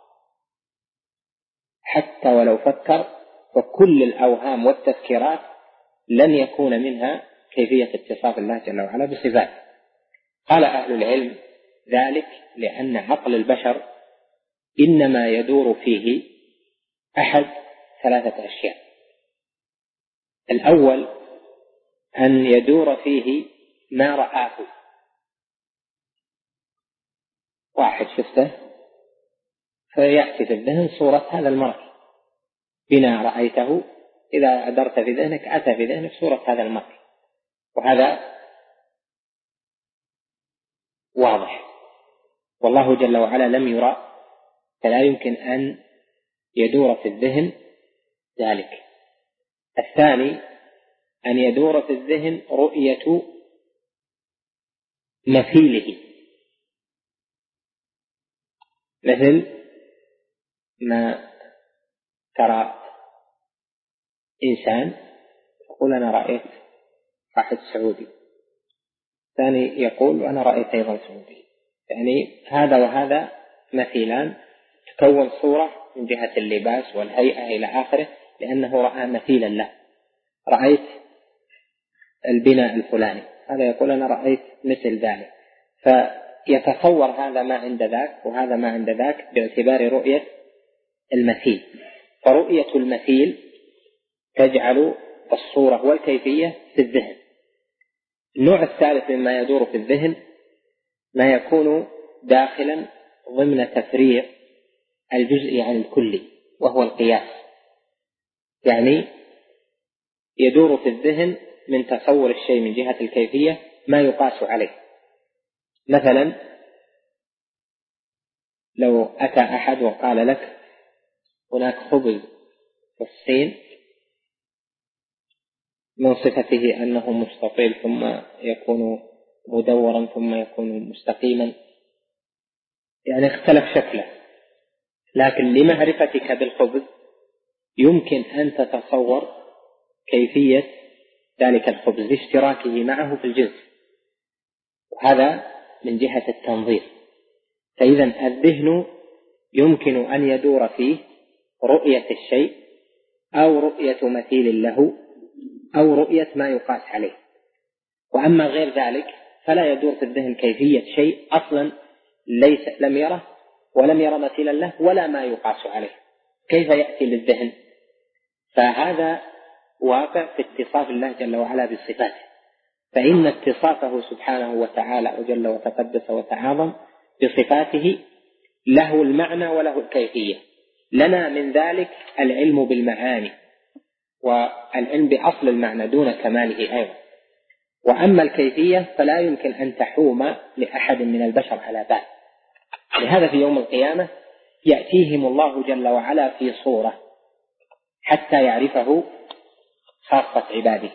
حتى ولو فكر، فكل الأوهام والتذكيرات لن يكون منها كيفية اتصاف الله جل وعلا بصفاته. قال أهل العلم ذلك لأن عقل البشر إنما يدور فيه أحد ثلاثة أشياء. الأول أن يدور فيه ما رآه، واحد شفته فيأتي في الذهن صورة هذا المرء، بنا رأيته، إذا أدرت في ذهنك أتى في ذهنك صورة هذا المرء، وهذا واضح. والله جل وعلا لم يرى، فلا يمكن أن يدور في الذهن ذلك. الثاني أن يدور في الذهن رؤية مثيله، مثل ما ترى إنسان يقول أنا رأيت واحد سعودي، ثاني يقول أنا رأيت أيضا سعودي، يعني هذا وهذا مثيلان، تكون صورة من جهة اللباس والهيئة إلى آخره، لأنه رأى مثيلا له. رأيت البناء الفلاني، هذا يقول أنا رأيت مثل ذلك، فيتصور هذا ما عند ذاك وهذا ما عند ذاك باعتبار رؤية المثيل. فرؤية المثيل تجعل الصورة والكيفية في الذهن. النوع الثالث مما يدور في الذهن ما يكون داخلا ضمن تفريع الجزء عن الكلي، وهو القياس. يعني يدور في الذهن من تصور الشيء من جهة الكيفية ما يقاس عليه. مثلا لو أتى أحد وقال لك هناك خبز في الصين من صفته أنه مستطيل ثم يكون مدورا ثم يكون مستقيما، يعني اختلف شكله، لكن لمعرفتك بالخبز يمكن أن تتصور كيفية ذلك الخبز لاشتراكه معه في الجنس، وهذا من جهة التنظير. فإذا الذهن يمكن أن يدور فيه رؤية الشيء أو رؤية مثيل له أو رؤية ما يقاس عليه. وأما غير ذلك فلا يدور في الذهن كيفية شيء أصلا لم يره ولم يرى مثيلا له ولا ما يقاس عليه، كيف يأتي للذهن؟ فهذا واقع في اتصاف الله جل وعلا بصفاته. فإن اتصافه سبحانه وتعالى وجل وتقدس وتعاظم بصفاته له المعنى وله الكيفية. لنا من ذلك العلم بالمعاني والعلم بأصل المعنى دون كماله أيضا. وأما الكيفية فلا يمكن أن تحوم لأحد من البشر على بال. لهذا في يوم القيامة يأتيهم الله جل وعلا في صورة حتى يعرفه خاصة عباده.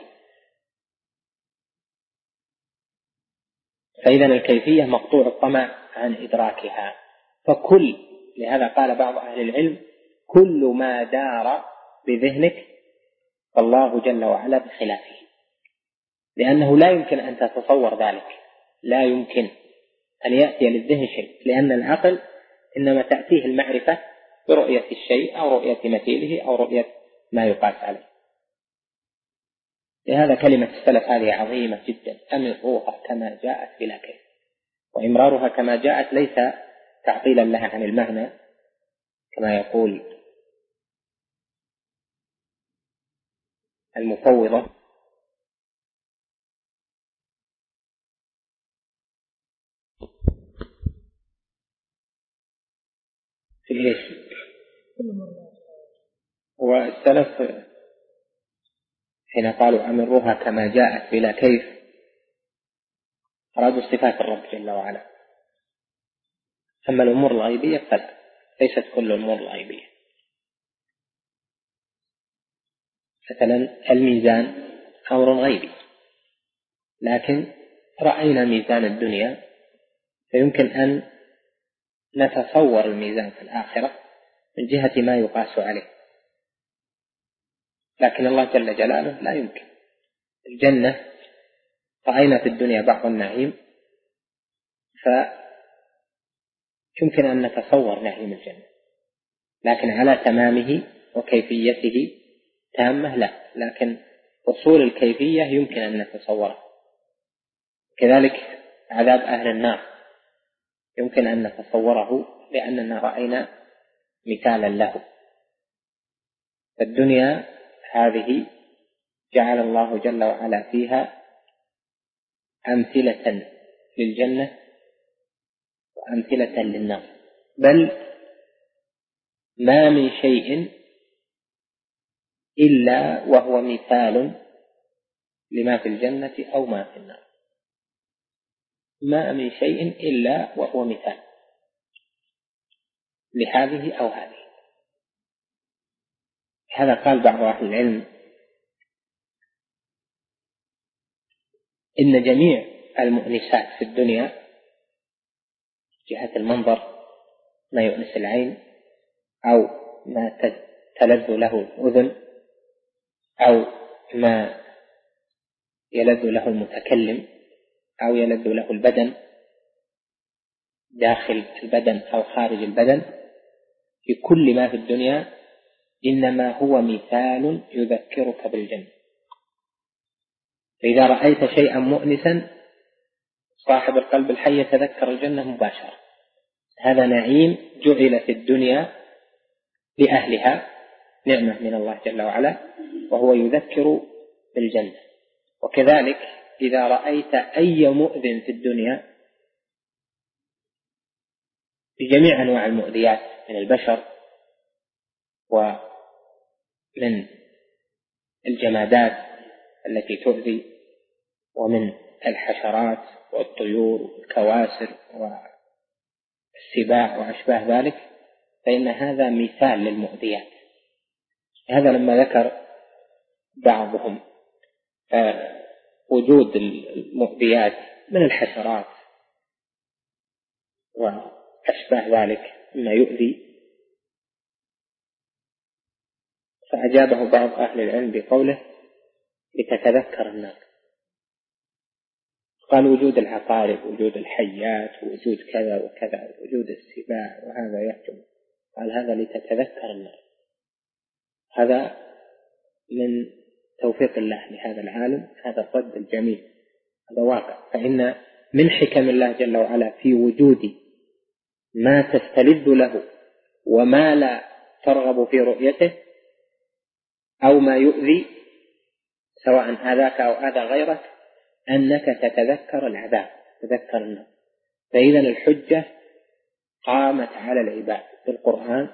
فإذا الكيفية مقطوع الطمع عن إدراكها. لهذا قال بعض أهل العلم كل ما دار بذهنك فالله جل وعلا بخلافه، لأنه لا يمكن أن تتصور ذلك، لا يمكن أن يأتي للذهن شيء، لأن العقل إنما تأتيه المعرفة برؤية الشيء أو رؤية مثيله أو رؤية ما يقاس عليه. لهذا كلمة السلف هذه عظيمة جدا، أمروها كما جاءت بلا كيف، وإمرارها كما جاءت ليس تعطيلا لها عن المعنى كما يقول المفوضة، في إيش؟ والسلف حين قالوا أمروها كما جاءت بلا كيف أرادوا صفات الرب جل وعلا. أما الأمور الغيبية فلا، ليست كل الأمور الغيبية. مثلا الميزان أمر غيبي، لكن رأينا ميزان الدنيا فيمكن أن نتصور الميزان في الآخرة من جهة ما يقاس عليه، لكن الله جل جلاله لا يمكن. الجنة رأينا في الدنيا بعض النعيم فيمكن أن نتصور نعيم الجنة، لكن على تمامه وكيفيته تامة لا، لكن وصول الكيفية يمكن أن نتصوره. كذلك عذاب أهل النار يمكن أن نتصوره لأننا رأينا مثالا له. الدنيا هذه جعل الله جل وعلا فيها أمثلة للجنة وأمثلة للنار، بل ما من شيء إلا وهو مثال لما في الجنة أو ما في النار، ما من شيء إلا وهو مثال لهذه أو هذه. هذا قال بعض أهل العلم إن جميع المؤنسات في الدنيا جهة المنظر، ما يؤنس العين أو ما تلذ له الأذن أو ما يلذ له المتكلم أو يلذ له البدن داخل البدن أو خارج البدن، في كل ما في الدنيا إنما هو مثال يذكرك بالجنة. فإذا رأيت شيئا مؤنسا صاحب القلب الحي يتذكر الجنة مباشرة. هذا نعيم جعل في الدنيا لأهلها، نعمة من الله جل وعلا، وهو يذكر بالجنة. وكذلك إذا رأيت أي مؤذن في الدنيا بجميع أنواع المؤذيات من البشر ومن الجمادات التي تؤذي ومن الحشرات والطيور والكواسر والسباع وأشباه ذلك، فإن هذا مثال للمؤذيات. هذا لما ذكر بعضهم وجود المؤذيات من الحشرات وأشباه ذلك مما يؤذي، فأجابه بعض أهل العلم بقوله لتتذكر النار. قال وجود العقارب، وجود الحيات، وجود كذا وكذا، وجود السباع، وهذا يحجم. قال هذا لتتذكر النار. هذا من توفيق الله لهذا العالم، هذا الرد الجميل، هذا واقع. فإن من حكم الله جل وعلا في وجود ما تستلذ له وما لا ترغب في رؤيته أو ما يؤذي سواء آذاك أو آذى غيرك، أنك تتذكر العذاب، تتذكر النار. فإذا الحجة قامت على العباد بالقرآن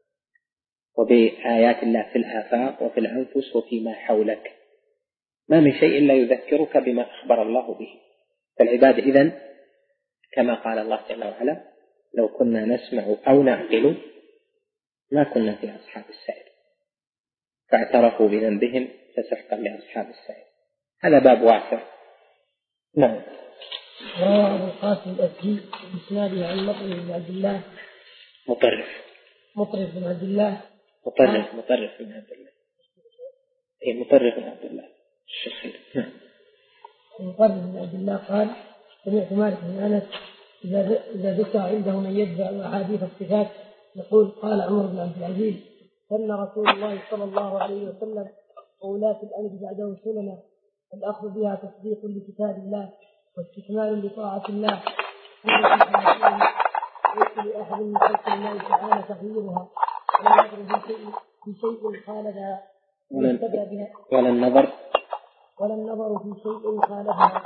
وبآيات الله في الآفاق وفي الأنفس وفيما حولك. ما من شيء إلا يذكرك بما أخبر الله به. فالعباد إذن كما قال الله جل وعلا لو كنا نسمع أو نعقل ما كنا في أصحاب السعير فاعترفوا بذنبهم فسحقا لأصحاب السعير. هذا باب واسع. نعم. رواه أبو القاسم الأزدي بإسناده عن مطرف بن عبد الله. مطرف بن عبد الله. مطرف بن عبد الله الشخير. مطرف بن عبد الله قال سمعت مالك بن أنس إذا ذكر عنده من يتبع أحاديث الصفات يقول قال عمر بن عبد العزيز سن رسول الله صلى الله عليه وسلم وولاة الأمر بعده سننا الأخذ بها تصديق لكتاب الله واستكمال لطاعة الله ليس لأحد من خلق الله تعالى تغييرها ولا نظر في شيء خالفها ولا النظر في شيء خالفها.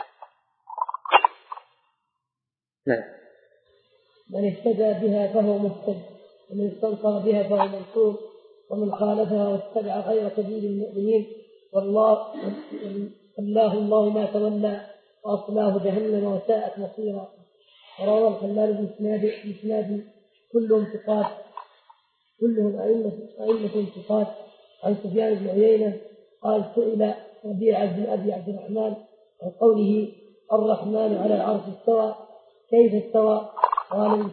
نعم. من اهتدى بها فهو مهتد ومن استنصر بها فهو منصور ومن خالفها واتبع غير سبيل المؤمنين والله ما تولى وأصلاه جهنم وساءت مصيرا. وروى الخلال بإسناد كلهم ثقات كلهم أئمة ثقات عن سفيان بن عيينة قال سئل ربيعة بن أبي عبد الرحمن عن قوله الرحمن على العرش استوى كيف استوى؟ قال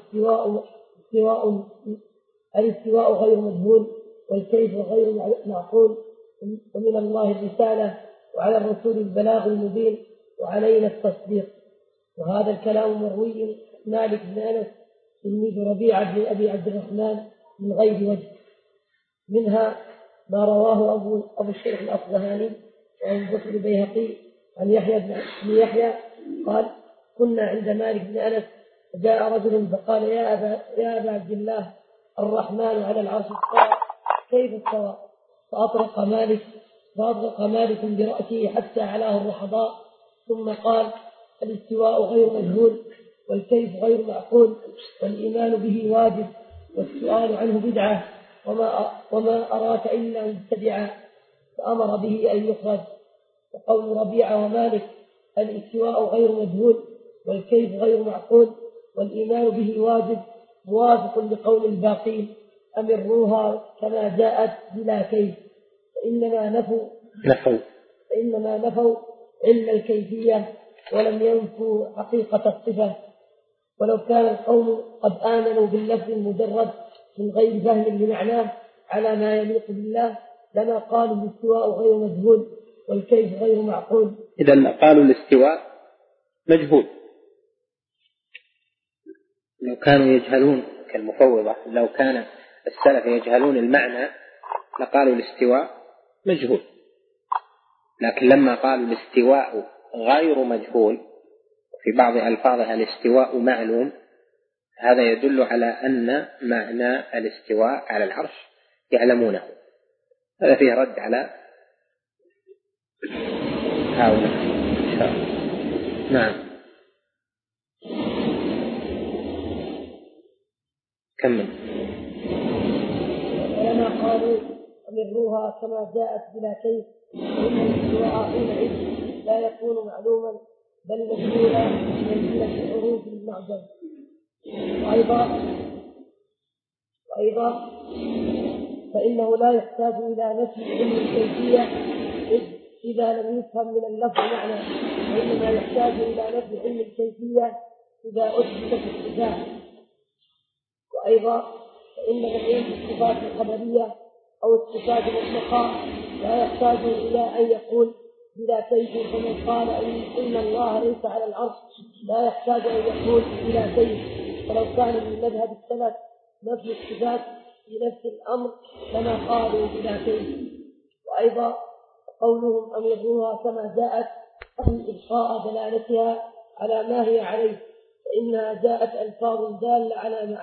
الاستواء غير مجهول والكيف غير معقول ومن الله الرسالة وعلى الرسول البلاغ المبين وعلينا التصديق. وهذا الكلام مروي مالك بن أنس تلميذ ربيعة بن أبي عبد الرحمن من غير وجه. منها ما رواه أبو الشيخ الأصبهاني وعن بكر البيهقي عن يحيى بن يحيى قال كنا عند مالك بن أنس جاء رجل فقال يا أبا عبد الله الرحمن على العرش استوى كيف استوى؟ فأطرق مالك برأسه حتى علاه الرحضاء ثم قال الاستواء غير مجهول والكيف غير معقول والإيمان به واجب والسؤال عنه بدعة وما أراك إلا مبتدعا فأمر به أن يخرج. وقول ربيعة ومالك الاستواء غير مجهول والكيف غير معقول والإيمان به واجب موافق لقول الباقين أمروها كما جاءت بلا كيف فإنما نفوا علم الكيفية ولم ينفوا حقيقة الصفة. ولو كان القوم قد آمنوا باللفظ المجرد من غير فهم لمعناه على ما يليق بالله لما قالوا الاستواء غير مجهول والكيف غير معقول. إذا قالوا الاستواء مجهول. لو كانوا يجهلون كالمفوضة لو كان السلف يجهلون المعنى لقالوا الاستواء مجهول، لكن لما قالوا الاستواء غير مجهول في بعض ألفاظها الاستواء معلوم هذا يدل على أن معنى الاستواء على العرش يعلمونه. هذا فيه رد على هؤلاء إن شاء الله. نعم كمل. ولما قالوا أمروها كما جاءت بلا كيف فإن الاستواء حينئذ لا يكون معلوما بل مجهولا منزلة الحروف المعجم. وأيضا فإنه لا يحتاج إلى نفي علم الكيفية إذا لم يفهم من اللفظ معنى، وإنما يحتاج إلى نفي علم الكيفية إذا أثبتت الصفات. وأيضا فإن من ينفي الصفات الخبرية أو الصفات المطلقة لا يحتاج إلى أن يقول بلا كيف. فمن قال إن الله ليس على العرش لا يحتاج أن يقول بلا كيف، ولو كان من مذهب السلف نفي الصفات في نفس الأمر لما قالوا بلا كيف. وأيضا قولهم أمروها كما جاءت أن إبقاء دلالتها على ما هي عليه، فإنها جاءت ألفاظ دالة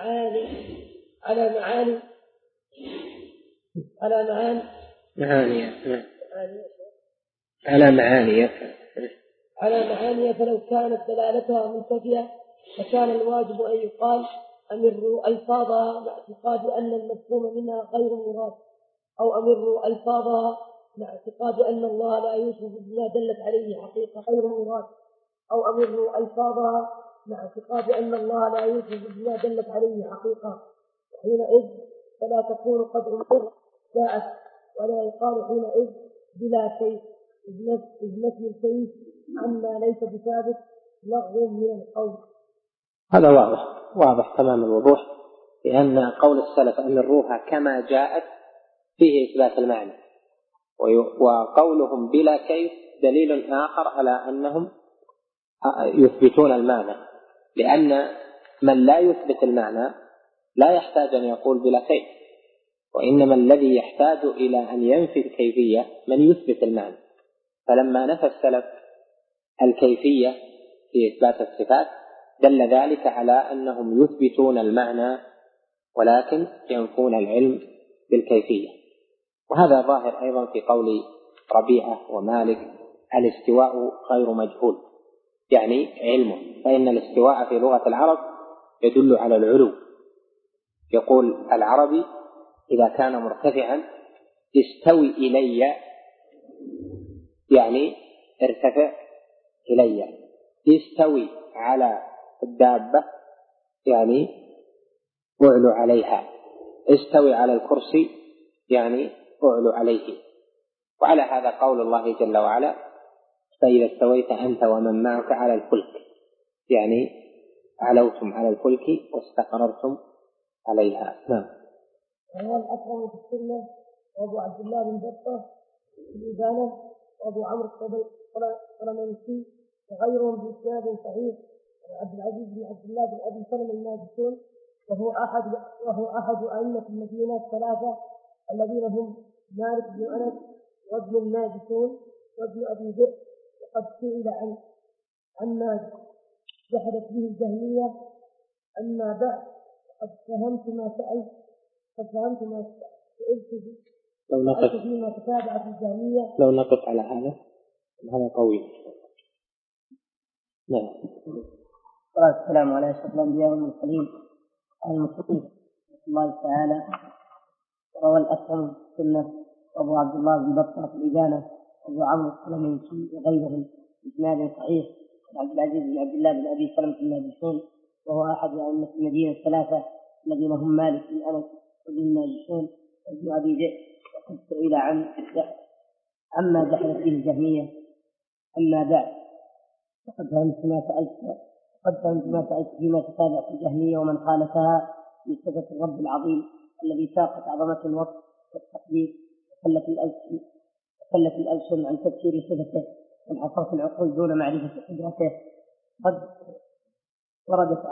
على معاني فلو كانت دلالتها منتفية فكان الواجب أن يقال أمروا ألفاظها مع اعتقاد أن المفهوم منها غير مراد، أو أمروا ألفاظها مع اعتقاد أن الله لا يوصف بما دلت عليه حقيقة غير مراد، أو أمروا ألفاظها مع اعتقاد أن الله لا يوصف بما دلت عليه حقيقة. حينئذ فلا تكون قد أمر جاءت ولا يقال حينئذ بلا كيف، إذ نفي الكيف عما ليس بثابت لغو من القول. هذا واضح تمام الوضوح، لأن قول السلف أمروها كما جاءت فيه إثبات المعنى، وقولهم بلا كيف دليل آخر على أنهم يثبتون المعنى، لأن من لا يثبت المعنى لا يحتاج أن يقول بلا كيف، وإنما الذي يحتاج إلى أن ينفي الكيفية من يثبت المعنى. فلما نفى السلف الكيفية في إثبات الصفات دل ذلك على أنهم يثبتون المعنى ولكن ينفون العلم بالكيفية. وهذا ظاهر أيضا في قول ربيعة ومالك: الاستواء غير مجهول، يعني علمه، فإن الاستواء في لغة العرب يدل على العلو. يقول العربي إذا كان مرتفعا: استوي إلي، يعني ارتفع إلي. استوي على الدابة، يعني اعلو عليها. استوي على الكرسي، يعني اعلو عليه. وعلى هذا قول الله جل وعلا: فإذا استويت أنت ومن معك على الفلك، يعني علوتم على الفلك واستقررتم عليها. نعم. وهو الأكرم في السنة وأبو عبد الله بن بطة في الإبانة وأبو عمرو الطلمنسي وغيرهم بإسناد صحيح عبد العزيز بن عبد الله بن أبي سلمة الماجشون، وهو أحد أئمة المدينة الثلاثة الذين هم مالك بن أنس وابن الماجشون وابن أبي ذئب. وقد سئل عما جحدت به الجهمية. أما بعد قد فهمت ما سألت فيما تتابعت الجهمية. لو نقف على هذا طويل. نعم. والسلام على أشرف الأنبياء والمرسلين المتقين الله تعالى. روى الأكرم في السنة وأبو عبد الله بن بطة في الإبانة وأبو عمرو الطلمنسي وغيرهم بإسناد صحيح عبد العزيز بن عبد الله بن أبي سلمة الماجشون، وهو أحد أئمة المدينة الثلاثة الذين هم مالك بن أنس وابن الماجشون وابن أبي ذئب. وقد سئل عما جحدت به الجهمية. أما بعد فقد فهمت ما سألت فيما تتابع في الجهمية ومن خالفها في صفة الرب العظيم الذي ساقت عظمة الوصف والتقدير وخلت الألسن عن تفسير صفته وانحصرت العقول دون معرفة قدرته. قد وردت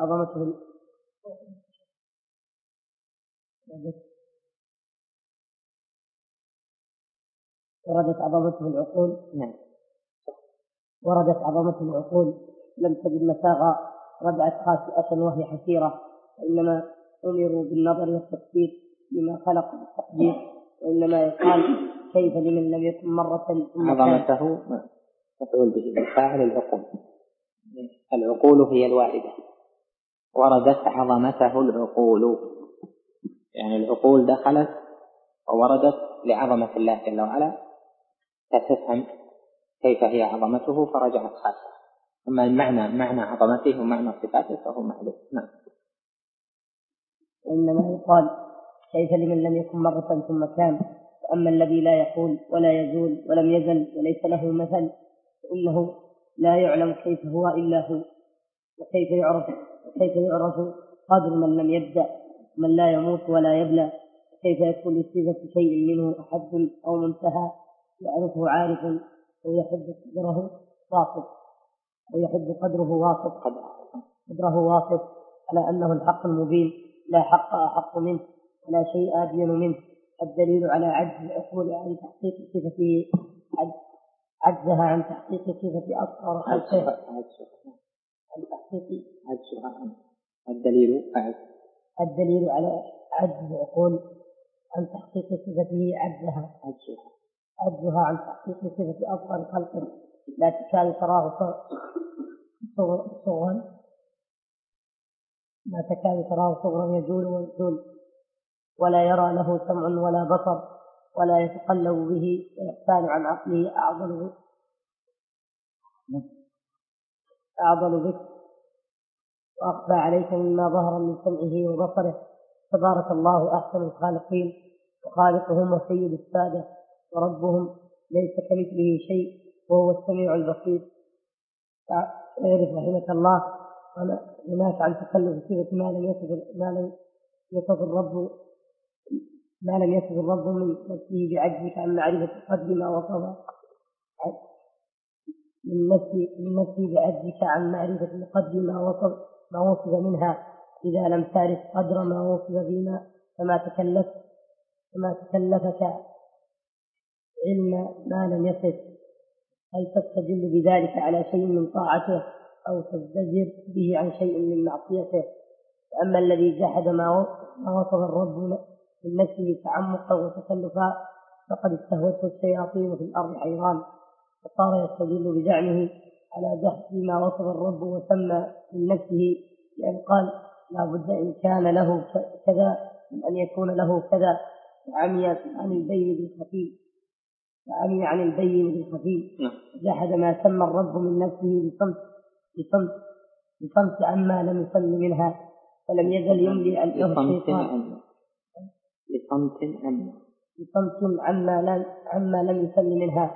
عظمته العقول لم تجد مساغا، رجعت خاسئة وهي حسيرة، وإنما أمروا بالنظر والتفكير لما خلق بالتقدير. وإنما يقال: كيف لمن لم يكن مرة عظمته مفعول به فاعل العقول هي الواحدة. وردت عظمته العقول، يعني العقول دخلت ووردت لعظمة الله جل وعلا، فتفهم كيف هي عظمته فرجعت خاصة. أما معنى عظمته ومعنى صفاته فهو معلوم. نعم. وإنما يقال: كيف لمن لم يكن مرة ثم كان. وأما الذي لا يقول ولا يزول ولم يزل وليس له مثل فإنه لا يعلم كيف هو إلا هو. وكيف يعرف قدر من لم يبدأ من لا يموت ولا يبلى. كيف يكون لصفة شيء منه حد أو منتهى يعرفه عارف ويحب قدره واصف على أنه الحق المبين لا حق أحق منه ولا شيء أبين منه. الدليل على عجز العقول عن تحقيق صفته عجزها عن تحقيق صفة أصغر الدليل على عجز العقول عن تحقيق صفته عجزها عن تحقيق صفة أصغر خلقه لا تكاد تراه صغرا يزول ويزول، ولا يرى له سمع ولا بصر، ولا يتقلب به ويحتال عن عقله أعضل به وأخفى عليك مما ظهر من سمعه وبصره. تبارك الله أحسن الخالقين، وخالقهم وسيد السادة وربهم ليس كمثله شيء وهو السميع البصير. اعرف رحمك الله هناك عن تكلف صفة ما لم يصف الرب ما لم يصف الرب من نفسه بعجزك عن معرفة قدر ما وصف من نفسه بعجزك عن معرفة قدر ما وصف منها، إذا لم تعرف قدر ما وصف بنا فما تكلفك علم ما لم يصف. هل تستدل بذلك على شيء من طاعته أو تزدجر به عن شيء من معصيته؟ أما الذي جحد ما وصف الرب من نفسه تعمقا وتكلفا فقد استهوته الشياطين في الأرض حيران، فصار يستدل بزعمه على جحد ما وصف الرب وسمى من نفسه، لأن قال لا بد إن كان له كذا من أن يكون له كذا، وعمي عن البين بالخفي جحد ما سمى الرب من نفسه بصمت عما لم يسل منها، فلم يزل يملي له الشيطان بصمت عما لم يسل منها،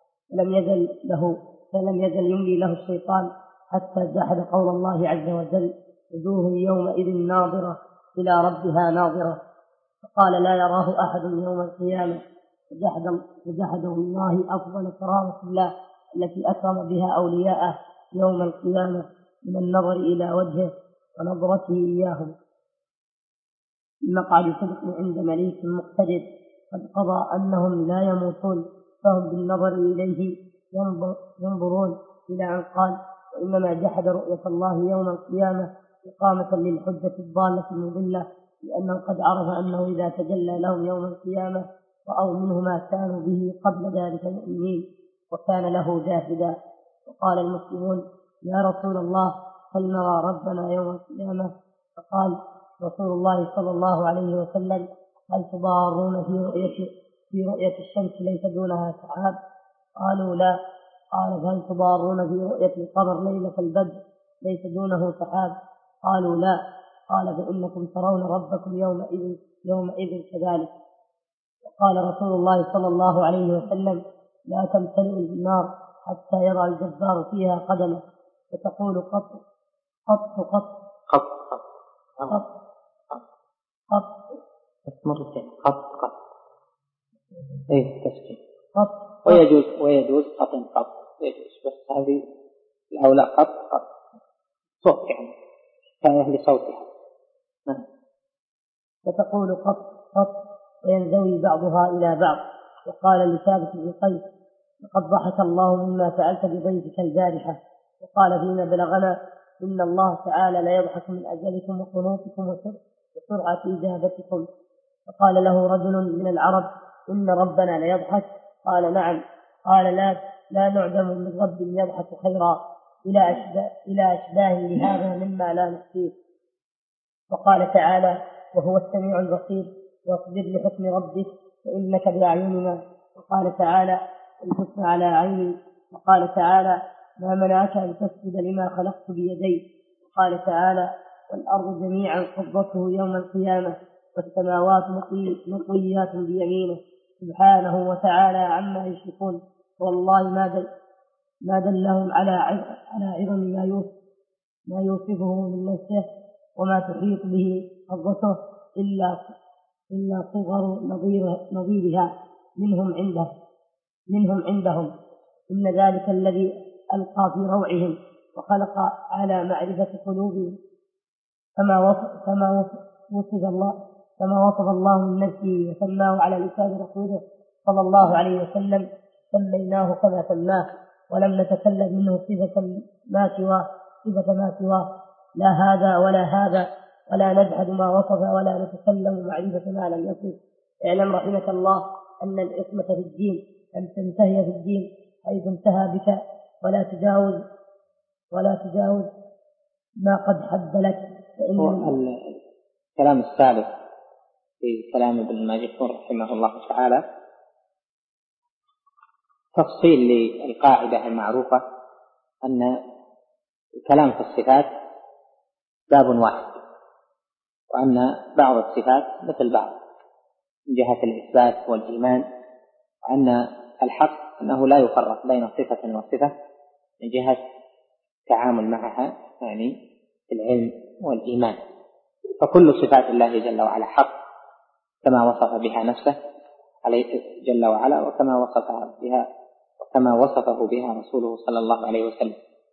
فلم يزل يملي له الشيطان حتى جحد قول الله عز وجل وجوه يومئذ ناظرة إلى ربها ناظرة، فقال لا يراه أحد يوم القيامة، وجحده الله أفضل كرامة الله التي أكرم بها أولياءه يوم القيامة من النظر إلى وجهه ونظرته إياهم المقعد صدق عند مليك مقتدر قد قضى أنهم لا يموتون، فهم بالنظر إليه ينظرون، إلى أن قال وإنما جحد رؤية الله يوم القيامة إقامة للحجة الضالة المضلة، لأنه قد عرف أنه إذا تجلى لهم يوم القيامة رأوا منه ما كانوا به قبل ذلك مؤمنين، وكان له جاهدا. وقال المسلمون يا رسول الله هل نرى ربنا يوم القيامة؟ فقال رسول الله صلى الله عليه وسلم هل تضارون في رؤية الشمس ليس دونها سحاب؟ قالوا لا. قال هل تضارون في رؤية القمر ليلة البدر ليس دونه سحاب؟ قالوا لا. قال فإنكم ترون ربكم يومئذ كذلك. وقال رسول الله صلى الله عليه وسلم لا تمتلئ النار حتى يرى الجبار فيها قدمه فتقول قط قط قط قط قط قط مرتين قط قط تسكين قط ويجوز قط قط يجوز، بس هذه الأولى قط قط صوت يعني كان لصوتها فتقول قط قط وينزوي بعضها إلى بعض. وقال لثابت بن قيس لقد ضحك الله مما فعلت بضيفك البارحة. وقال فيما بلغنا إن الله تعالى لا يضحك من أجلكم وقنوطكم وسرعة إجابتكم. فقال له رجل من العرب إن ربنا لا يضحك؟ قال نعم. قال لا نعدم من رب يضحك خيرا إلى أشباه لهذا مما لا نحصيه. وقال تعالى وهو السميع البصير واصبر لحكم ربك فإنك بأعيننا. وقال تعالى الحسن على عيني. وقال تعالى ما منعك أن تسجد لما خلقت بيدي. وقال تعالى والأرض جميعا قبضته يوم القيامة والسماوات مطويات بيمينه سبحانه وتعالى عما يشركون. والله ما دلهم على عظم ما يوصفه من نفسه وما تحيط به قبضته إلا صغر نظيرها منهم عندهم. إن ذلك الذي ألقى في روعهم وخلق على معرفة قلوبهم كما وصف الله من نفسه وسماه على لسان رسوله صلى الله عليه وسلم سميناه كما سماه، ولم نتكلم منه صفة ما سواه لا هذا ولا هذا، ولا نجحد ما وصف ولا نتكلم معرفة ما لم يصف. اعلم رحمك الله أن العصمة في الدين أن تنتهي في الدين حيث انتهى بك ولا تجاوز ما قد حد لك. الكلام الثالث في كلام ابن الماجشون رحمه الله تعالى تفصيل للقاعدة المعروفة أن الكلام في الصفات باب واحد، وأن بعض الصفات مثل بعض من جهة الإثبات والإيمان، وأن الحق أنه لا يفرق بين صفة وصفة من جهة التعامل معها يعني في العلم والإيمان. فكل صفات الله جل وعلا حق كما وصف بها نفسه عليه جل وعلا، وكما وصفه بها رسوله صلى الله عليه وسلم.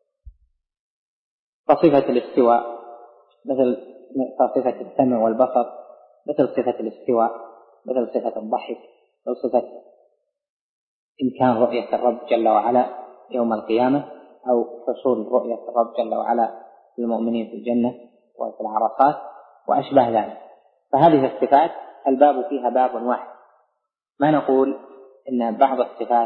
فصفة الاستواء مثل صفة السمع والبصر، مثل صفة الاستواء، مثل صفة الضحك، مثل صفة إمكان رؤية الرب جل وعلا يوم القيامة، أو حصول رؤية الرب جل وعلا للمؤمنين في الجنة وفي العرصات وأشبه ذلك. فهذه الصفات الباب فيها باب واحد، ما نقول إن بعض الصفات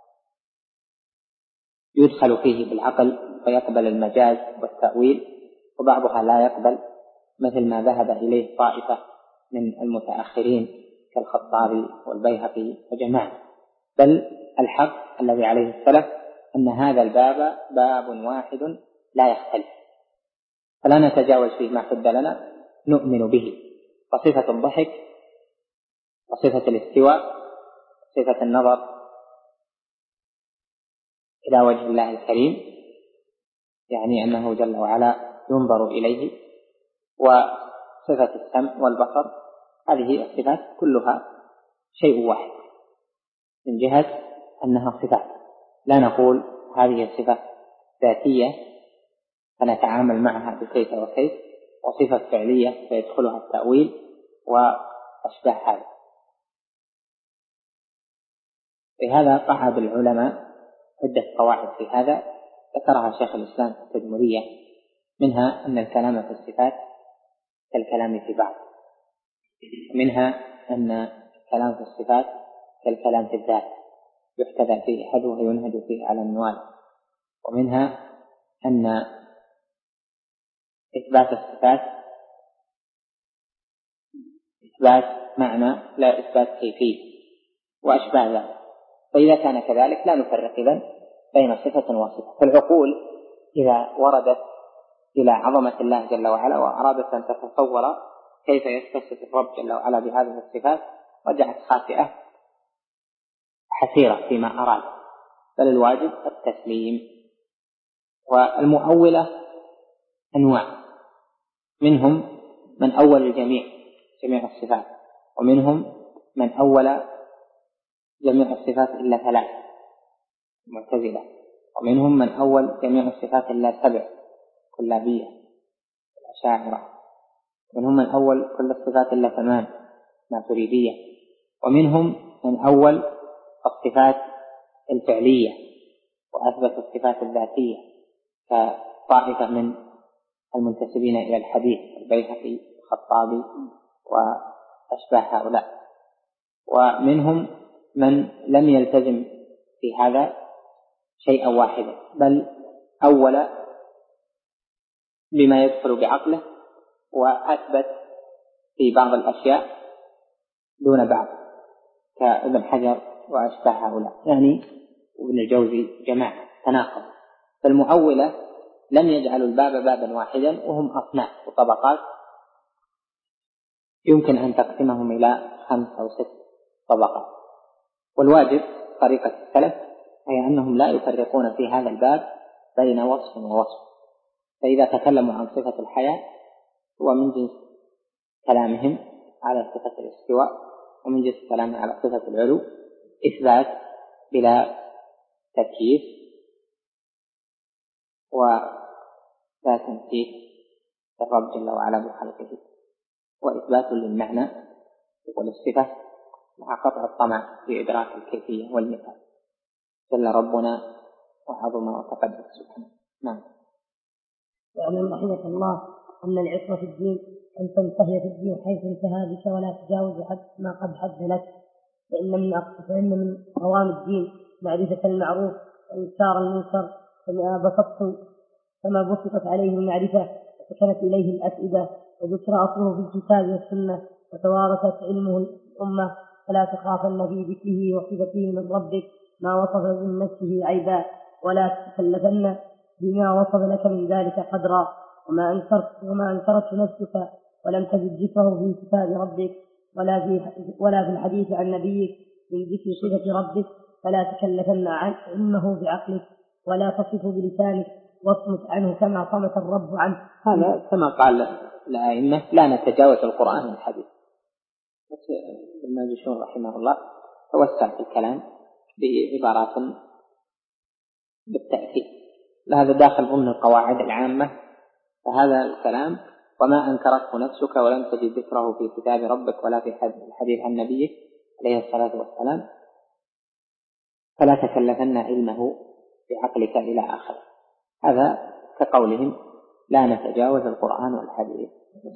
يدخل فيه بالعقل ويقبل المجاز والتأويل، وبعضها لا يقبل، مثل ما ذهب إليه طائفة من المتأخرين كالخطابي والبيهقي وجماعة. بل الحق الذي عليه السلف أن هذا الباب باب واحد لا يختلف، فلا نتجاوز فيه ما حد لنا، نؤمن به. وصفة الضحك وصفة الاستواء صفة النظر إلى وجه الله الكريم، يعني أنه جل وعلا ينظر إليه، وصفة السمع والبصر، هذه الصفات كلها شيء واحد من جهة أنها صفات، لا نقول هذه الصفة ذاتية فنتعامل معها بكيف وكيف، وصفة فعلية فيدخلها التأويل وأشباه هذا. لهذا قعد العلماء عدة قواعد في هذا ذكرها شيخ الإسلام في التدمرية، منها أن الكلام في الصفات كالكلام في بعض، منها أن الكلام في الصفات كالكلام في الذات يحتذى فيه حذوه وينهج فيه على النوال، ومنها أن إثبات الصفات إثبات معنى لا إثبات كيفية وأشباه ذلك. فإذا كان كذلك لا نفرق إذن بين صفة وصفة. فالعقول إذا وردت إلى عظمة الله جل وعلا وأرادت أن تتصور كيف يتصف الرب جل وعلا بهذه الصفات رجعت خاطئة حسيرة فيما أراد، بل الواجب التسليم. والمؤولة أنواع، منهم من أول جميع الصفات، ومنهم من أول جميع الصفات إلا 3 معتزلة، ومنهم من أول جميع الصفات إلا 7 كلابية الأشاعرة، ومنهم من أول كل الصفات إلا 8 ماتريدية، ومنهم من أول الصفات الفعلية وأثبت الصفات الذاتية كطائفة من المنتسبين إلى الحديث البيهقي الخطابي وأشباه هؤلاء، ومنهم من لم يلتزم في هذا شيئا واحدا، بل أول بما يدخل بعقله وأثبت في بعض الأشياء دون بعض كابن حجر وأشباه هؤلاء، يعني ابن الجوزي جماعة تناقض. فالمؤولة لم يجعلوا الباب بابا واحدا، وهم أصناف وطبقات يمكن أن تقسمهم إلى 5 أو 6 طبقات. والواجب طريقة السلف هي أنهم لا يفرقون في هذا الباب بين وصف ووصف، فإذا تكلموا عن صفة الحياة هو من جنس كلامهم على صفة الاستواء، ومن جنس كلامهم على صفة العلو إثبات بلا تكييف ولا تمثيل الرب جل وعلا بخلقه، وإثبات للمعنى والصفة مع قطع الطمع في إدراك الكيفية والمثال. جل ربنا وعظم وتقدس سبحانه. نعم. واعلم رحمك الله أن العصمة في الدين أن تنتهي في الدين حيث انتهى بك ولا تجاوز حد ما قد حد لك، فإن من قوام الدين معرفة المعروف وإنكار المنكر، كما بسطت عليه المعرفة وسكنت إليه الأفئدة وذكر أصله في الكتاب والسنة وتوارثت علمه الأمة، فلا تخافن في ذكره وصفته من ربك ما وصف من نفسه عيبا، ولا تتكلفن بما وصف لك من ذلك قدرا، وما أنكرت نفسك ولم تجد ذكره في كتاب ربك ولا في الحديث عن نبيك من ذكر صفة ربك، فلا تكلفن علمه بعقلك ولا تصفه بلسانك واصمت عنه كما صمت الرب عنه. هذا كما قال الأئمة لا نتجاوز القرآن والحديث، الماجشون رحمه الله توسع في الكلام بعبارات بالتأكيد، هذا داخل ضمن القواعد العامة. فهذا الكلام وما أنكرته نفسك ولم تجد ذكره في كتاب ربك ولا في الحديث عن نبيه عليه الصلاة والسلام فلا تكلفن علمه بعقلك إلى آخره. هذا كقولهم لا نتجاوز القرآن والحديث.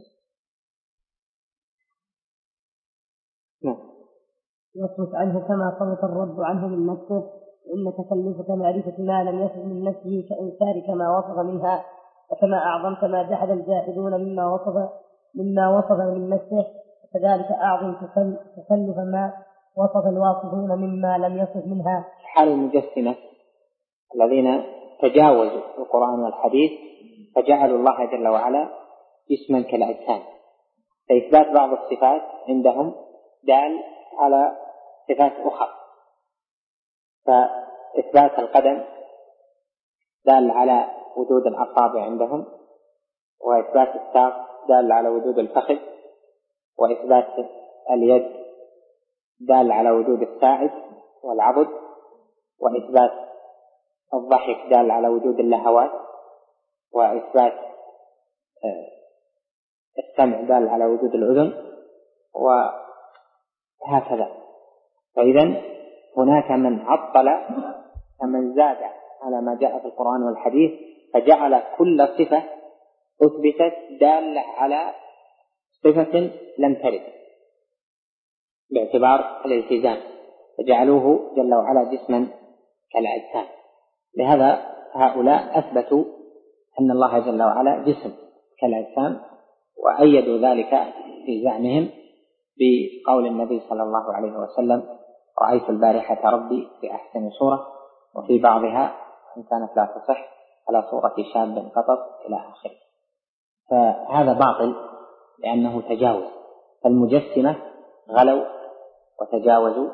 يصرف عنه كما صرف الرب عنه من نفسه، وإن تكلفك معرفة ما لم يصف من نفسه كإنكارك ما وصف منها، وكما أعظمت ما جحد الجاحدون مما وصف من نفسه، وكذلك أعظم تكلف ما وصف الواصفون مما لم يصف منها. حال المجسمة الذين تجاوزوا القرآن والحديث فجعلوا الله جل وعلا جسما كالأجسام، فإثبات بعض الصفات عندهم دال على صفات أخرى، فإثبات القدم دال على وجود الأصابع عندهم، وإثبات الساق دال على وجود الفخذ، وإثبات اليد دال على وجود الساعد والعضد، وإثبات الضحك دال على وجود اللهوات، وإثبات السمع دال على وجود الأذن، وهكذا. فإذا هناك من عطل ومن زاد على ما جاء في القرآن والحديث فجعل كل صفة أثبتت دالة على صفة لم ترد باعتبار الالتزام، فجعلوه جل وعلا جسما كالأجسام. لهذا هؤلاء أثبتوا أن الله جل وعلا جسم كالأجسام، وأيدوا ذلك في زعمهم بقول النبي صلى الله عليه وسلم: رأيت البارحة ربي في أحسن صورة، وفي بعضها إن كانت لا تصح على صورة شاب قطط إلى آخره. فهذا باطل لأنه تجاوز، فالمجسمة غلوا وتجاوزوا،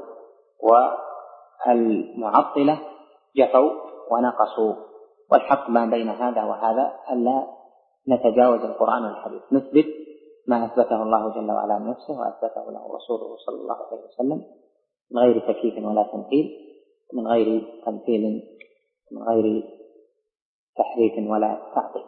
والمعطلة جفوا ونقصوا. والحق ما بين هذا وهذا ألا نتجاوز القرآن والحديث، نثبت ما أثبته الله جل وعلا نفسه وأثبته له رسوله صلى الله عليه وسلم من غير تكييف ولا تمثيل، من غير تمثيل، من غير تحريف ولا تعطيل.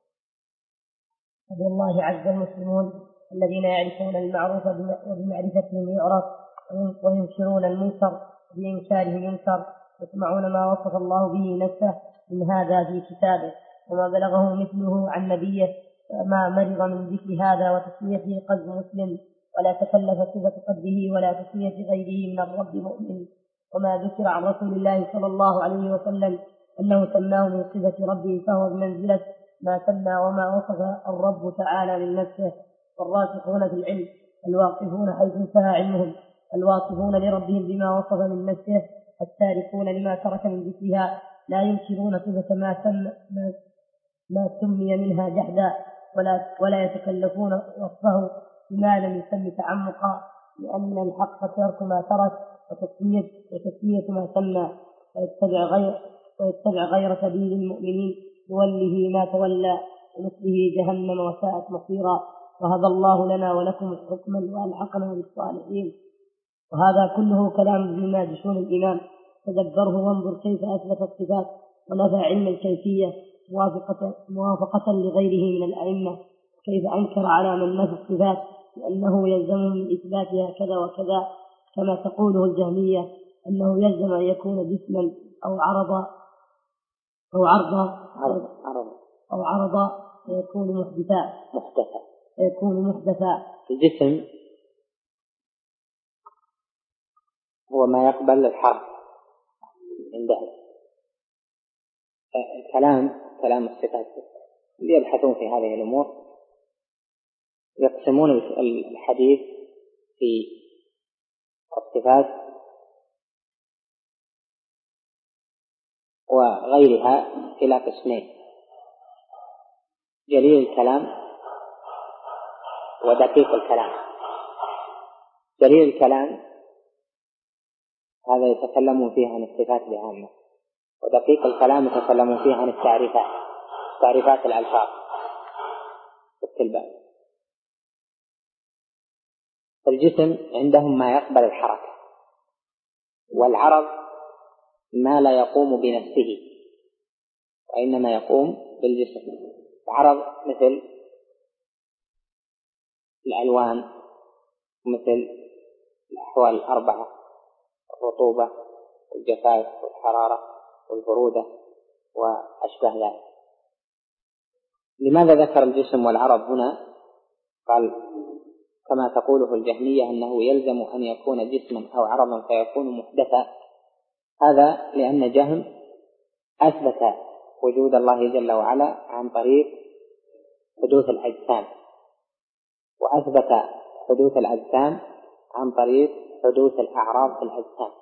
الله عز المسلمون الذين يعرفون المعروف وبمعرفتهم يعرف، وينكرون المنكر بإنكاره ينكر، يسمعون ما وصف الله به نفسه من هذا في كتابه وما بلغه مثله عن نبيه، ما مرض من ذكر هذا وتسميته قلب مسلم، ولا تكلف صفة قلبه ولا تسمية غيره من الرب مؤمن. وما ذكر عن رسول الله صلى الله عليه وسلم أنه سماه من صفة ربه فهو بمنزلة ما سمى وما وصف الرب تعالى من نفسه. والراسخون في العلم الواقفون حيث انتهى علمهم، الواصفون لربهم بما وصف من نفسه، التاركون لما ترك من ذكرها، لا ينكرون صفة ما سمي منها جحدا، ولا يتكلفون وصفه بما لم يسم تعمقا، لأن الحق ترك ما ترك وتسمية ما سمى، ويتبع غير سبيل المؤمنين يوله ما تولى، ومثله جهنم وساءت مصيرا. وهذا الله لنا ولكم حكما وألحقنا بالصالحين. وهذا كله كلام ابن ماجشون الإمام، تدبره وانظر كيف أثبت الصفات ونفى علم الكيفية موافقة لغيره من الأئمة، كيف أنكر على من نفى الصفات لأنه يلزم من إثباتها كذا وكذا، كما تقوله الجهمية أنه يلزم أن يكون جسما أو عرضا فيكون محدثا. الجسم هو ما يقبل الحرف عندهم. كلام الصفات اللي يبحثون في هذه الأمور يقسمون الحديث في الصفات وغيرها إلى قسمين: جليل الكلام ودقيق الكلام. جليل الكلام هذا يتكلمون فيه عن الصفات بعامة، ودقيق الكلام يتكلمون فيه عن تعريفات الألفاظ والكلمات. فالجسم عندهم ما يقبل الحركة، والعرض ما لا يقوم بنفسه وإنما يقوم بالجسم. العرض مثل الألوان، مثل الأحوال الأربعة: الرطوبة والجفاف والحرارة والبرودة وأشبه ذلك. لماذا ذكر الجسم والعرض هنا؟ قال كما تقوله الجهمية أنه يلزم أن يكون جسما أو عرضا فيكون محدثا. هذا لأن جهم أثبت وجود الله جل وعلا عن طريق حدوث الأجسام، وأثبت حدوث الأجسام عن طريق حدوث الأعراض في الأجسام،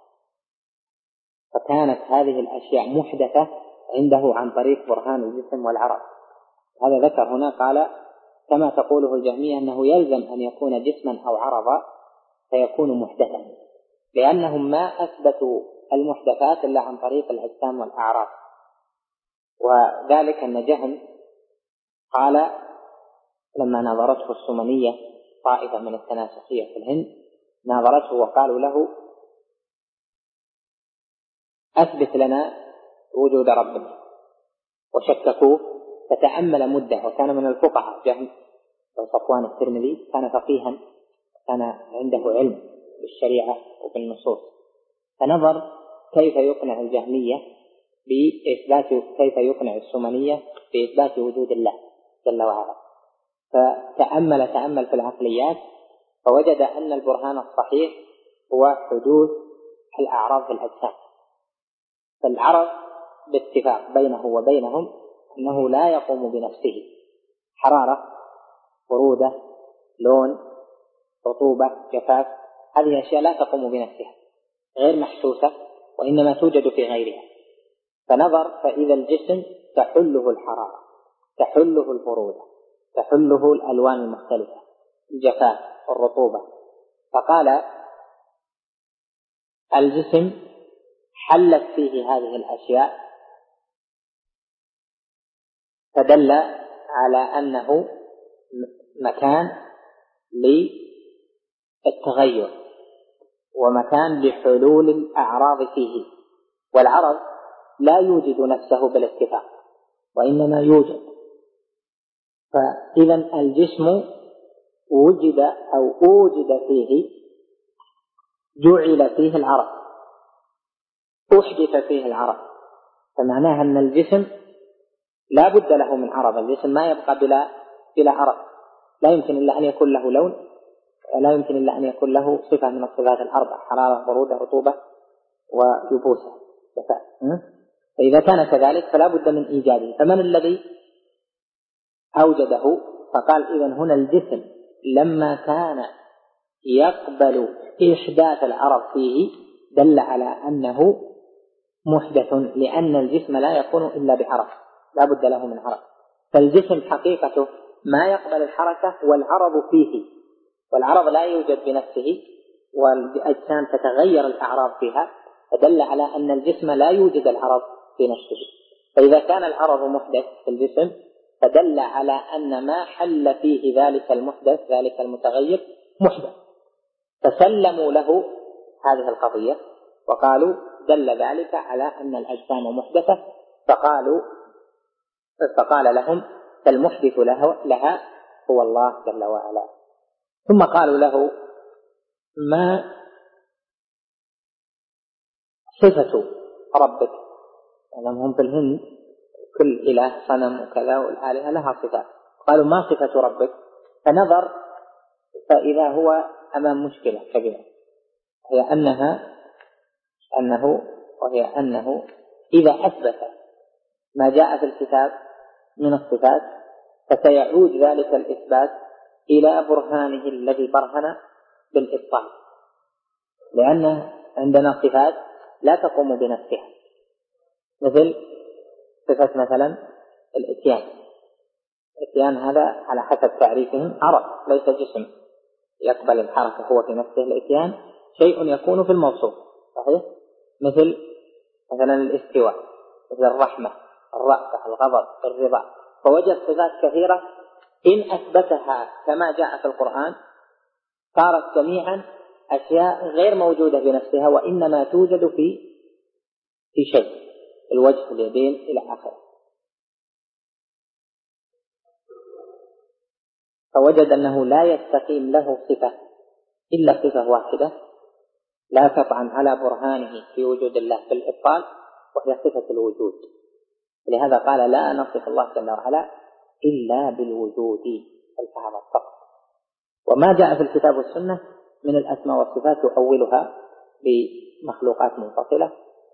فكانت هذه الأشياء محدثة عنده عن طريق برهان الجسم والعرض. هذا ذكر هنا قال كما تقوله الجهمية أنه يلزم أن يكون جسما أو عرضا فيكون محدثا، لأنهم ما أثبتوا المحدثات إلا عن طريق الأجسام والأعراض. وذلك أن جهم قال لما ناظرته السمنية طائفة من التناسخية في الهند، ناظرته وقالوا له أثبت لنا وجود ربك، وشككوه فتأمل مدة، وكان من الفقهاء جهم وصفوان الترمذي، كان فقيها، كان عنده علم بالشريعة وبالنصوص، فنظر كيف يقنع الجهمية بإثبات، كيف يقنع السمنية بإثبات وجود الله جل وعلا، فتأمل في العقليات فوجد أن البرهان الصحيح هو حدوث الأعراض في الأجسام. فالعرض باتفاق بينه وبينهم أنه لا يقوم بنفسه، حرارة، برودة، لون، رطوبة، جفاف، هذه أشياء لا تقوم بنفسها، غير محسوسة، وإنما توجد في غيرها. فنظر فإذا الجسم تحله الحرارة، تحله البرودة، تحله الألوان المختلفة، الجفاف والرطوبة، فقال الجسم حلت فيه هذه الأشياء، فدل على أنه مكان للتغير ومكان لحلول الأعراض فيه. والعرض لا يوجد نفسه بالاتفاق وإنما يوجد، فإذا الجسم وجد أو أوجد فيه، جعل فيه العرض، أحدث فيه العرض، فمعناها أن الجسم لا بد له من عرض، الجسم ما يبقى بلا عرض، لا يمكن إلا أن يكون له لون، لا يمكن إلا أن يكون له صفة من الصفات الأربع: حرارة، برودة، رطوبة، ويبوسة. فإذا كان كذلك فلا بد من إيجاده، فمن الذي أوجده؟ فقال إذن هنا الجسم لما كان يقبل إحداث العرض فيه دل على أنه محدث، لأن الجسم لا يكون إلا بعرض، لا بد له من عرض. فالجسم حقيقته ما يقبل الحركة والعرض فيه، والعرض لا يوجد بنفسه، والأجسام تتغير الأعراض فيها، فدل على أن الجسم لا يوجد العرض بنفسه. فإذا كان العرض محدث في الجسم فدل على أن ما حل فيه ذلك المحدث، ذلك المتغير، محدث، فسلموا له هذه القضية وقالوا دل ذلك على أن الأجسام محدثة، فقال لهم فالمحدث لها هو الله جل وعلا. ثم قالوا له ما صفة ربك؟ هم في الهند كل إله صنم وكذا، والآلهة لها صفات، قالوا ما صفة ربك؟ فنظر فإذا هو أمام مشكلة كبيرة، وهي أنه إذا أثبت ما جاء في الكتاب من الصفات فسيعود ذلك الإثبات إلى برهانه الذي برهن بالإبطال، لأن عندنا صفات لا تقوم بنفسها، مثل صفة مثلا الإتيان هذا على حسب تعريفهم عرض ليس جسم يقبل الحركة هو في نفسه. الإتيان شيء يكون في الموصوف، صحيح؟ مثلا الاستواء، مثل الرحمة، الرأفة، الغضب، الرضا، فوجد صفات كثيرة إن أثبتها كما جاء في القرآن صارت جميعا أشياء غير موجودة بنفسها، وإنما توجد في شيء، الوجه، اليدين إلى آخره. فوجد أنه لا يستقيم له صفة إلا صفة واحدة لا تطعن على برهانه في وجود الله بالإبطال، وهي صفة الوجود. لهذا قال لا نصف الله جل وعلا إلا بالوجود الفهم فقط. وما جاء في الكتاب والسنة من الأسماء والصفات يؤولها بمخلوقات منفصلة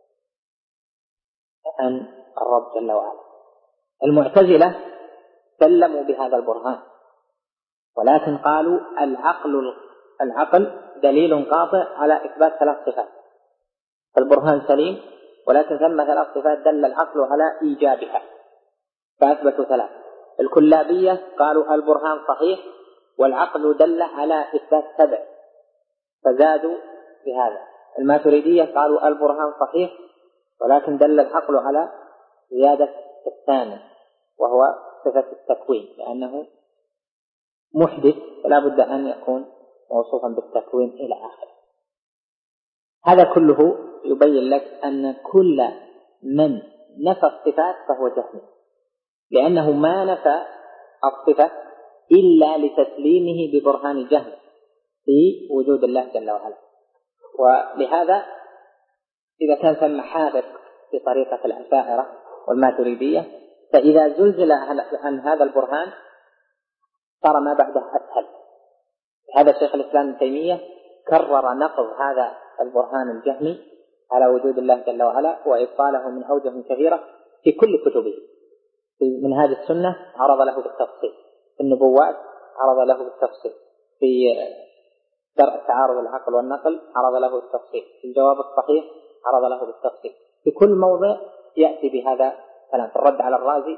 عن الرب جل وعلا. المعتزلة سلموا بهذا البرهان، ولكن قالوا العقل دليل قاطع على إثبات 3 صفات، فالبرهان سليم، ولكن ثم 3 صفات دل العقل على إيجابها فأثبتوا 3. الكلابية قالوا البرهان صحيح والعقل دل على إثبات 7 فزادوا بهذا. الماتريدية قالوا البرهان صحيح ولكن دل العقل على زيادة 2 وهو صفة التكوين، لأنه محدث فلا بد أن يكون موصوفا بالتكوين إلى آخره. هذا كله يبين لك أن كل من نفى الصفات فهو جهمي، لأنه ما نفى الصفة إلا لتسليمه ببرهان الجهم في وجود الله جل وعلا. ولهذا إذا كان ثم حاذق في طريقة الأشاعرة والماتريدية، فإذا زلزل عن هذا البرهان صار ما بعده أسهل. هذا شيخ الإسلام ابن تيمية كرر نقض هذا البرهان الجهمي على وجود الله جل وعلا وإبطاله من أوجه كثيرة في كل كتبه. في منهاج السنة عرض له بالتفصيل، في النبوات عرض له بالتفصيل، في درء تعارض العقل والنقل عرض له بالتفصيل، في الجواب الصحيح عرض له بالتفصيل. في كل موضع يأتي بهذا الكلام. في الرد على الرازي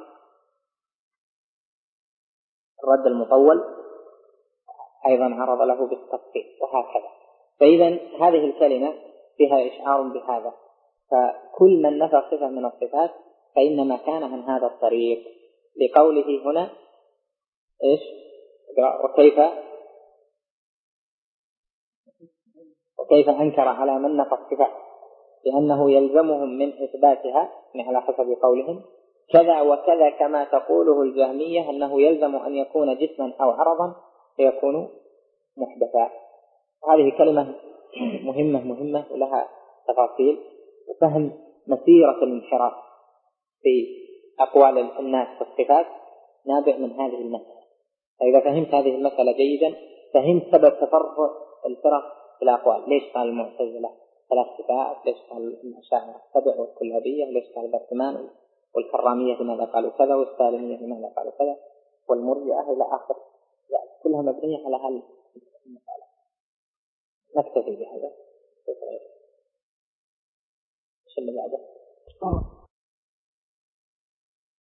الرد المطول أيضا عرض له بالتفصيل، وهكذا. فإذا هذه الكلمة فيها إشعار بهذا. فكل من نفى صفة من الصفات فإنما كان عن هذا الطريق، لقوله هنا إيش؟ وكيف أنكر على من نفى الصفات لأنه يلزمهم من إثباتها على حسب قولهم كذا وكذا كما تقوله الجهمية أنه يلزم أن يكون جسما أو عرضا فيكون محدثا. هذه كلمة مهمة ولها تفاصيل، وفهم مسيرة الانحراف في أقوال الناس في الصفات نابع من هذه المسألة. فإذا فهمت هذه المسألة جيدا فهمت سبب تفرق الفرق في الأقوال. ليش قال المعتزلة 3 صفات؟ ليش قال الأشاعرة 7 والكلابية؟ ليش قال البرتمان والكرامية لماذا قالوا كذا والسالمية لماذا قالوا كذا والمرجئة إلى آخر؟ كلها مبنية على هذه المسألة. نكتفي بهذا. ايش اللي بعده؟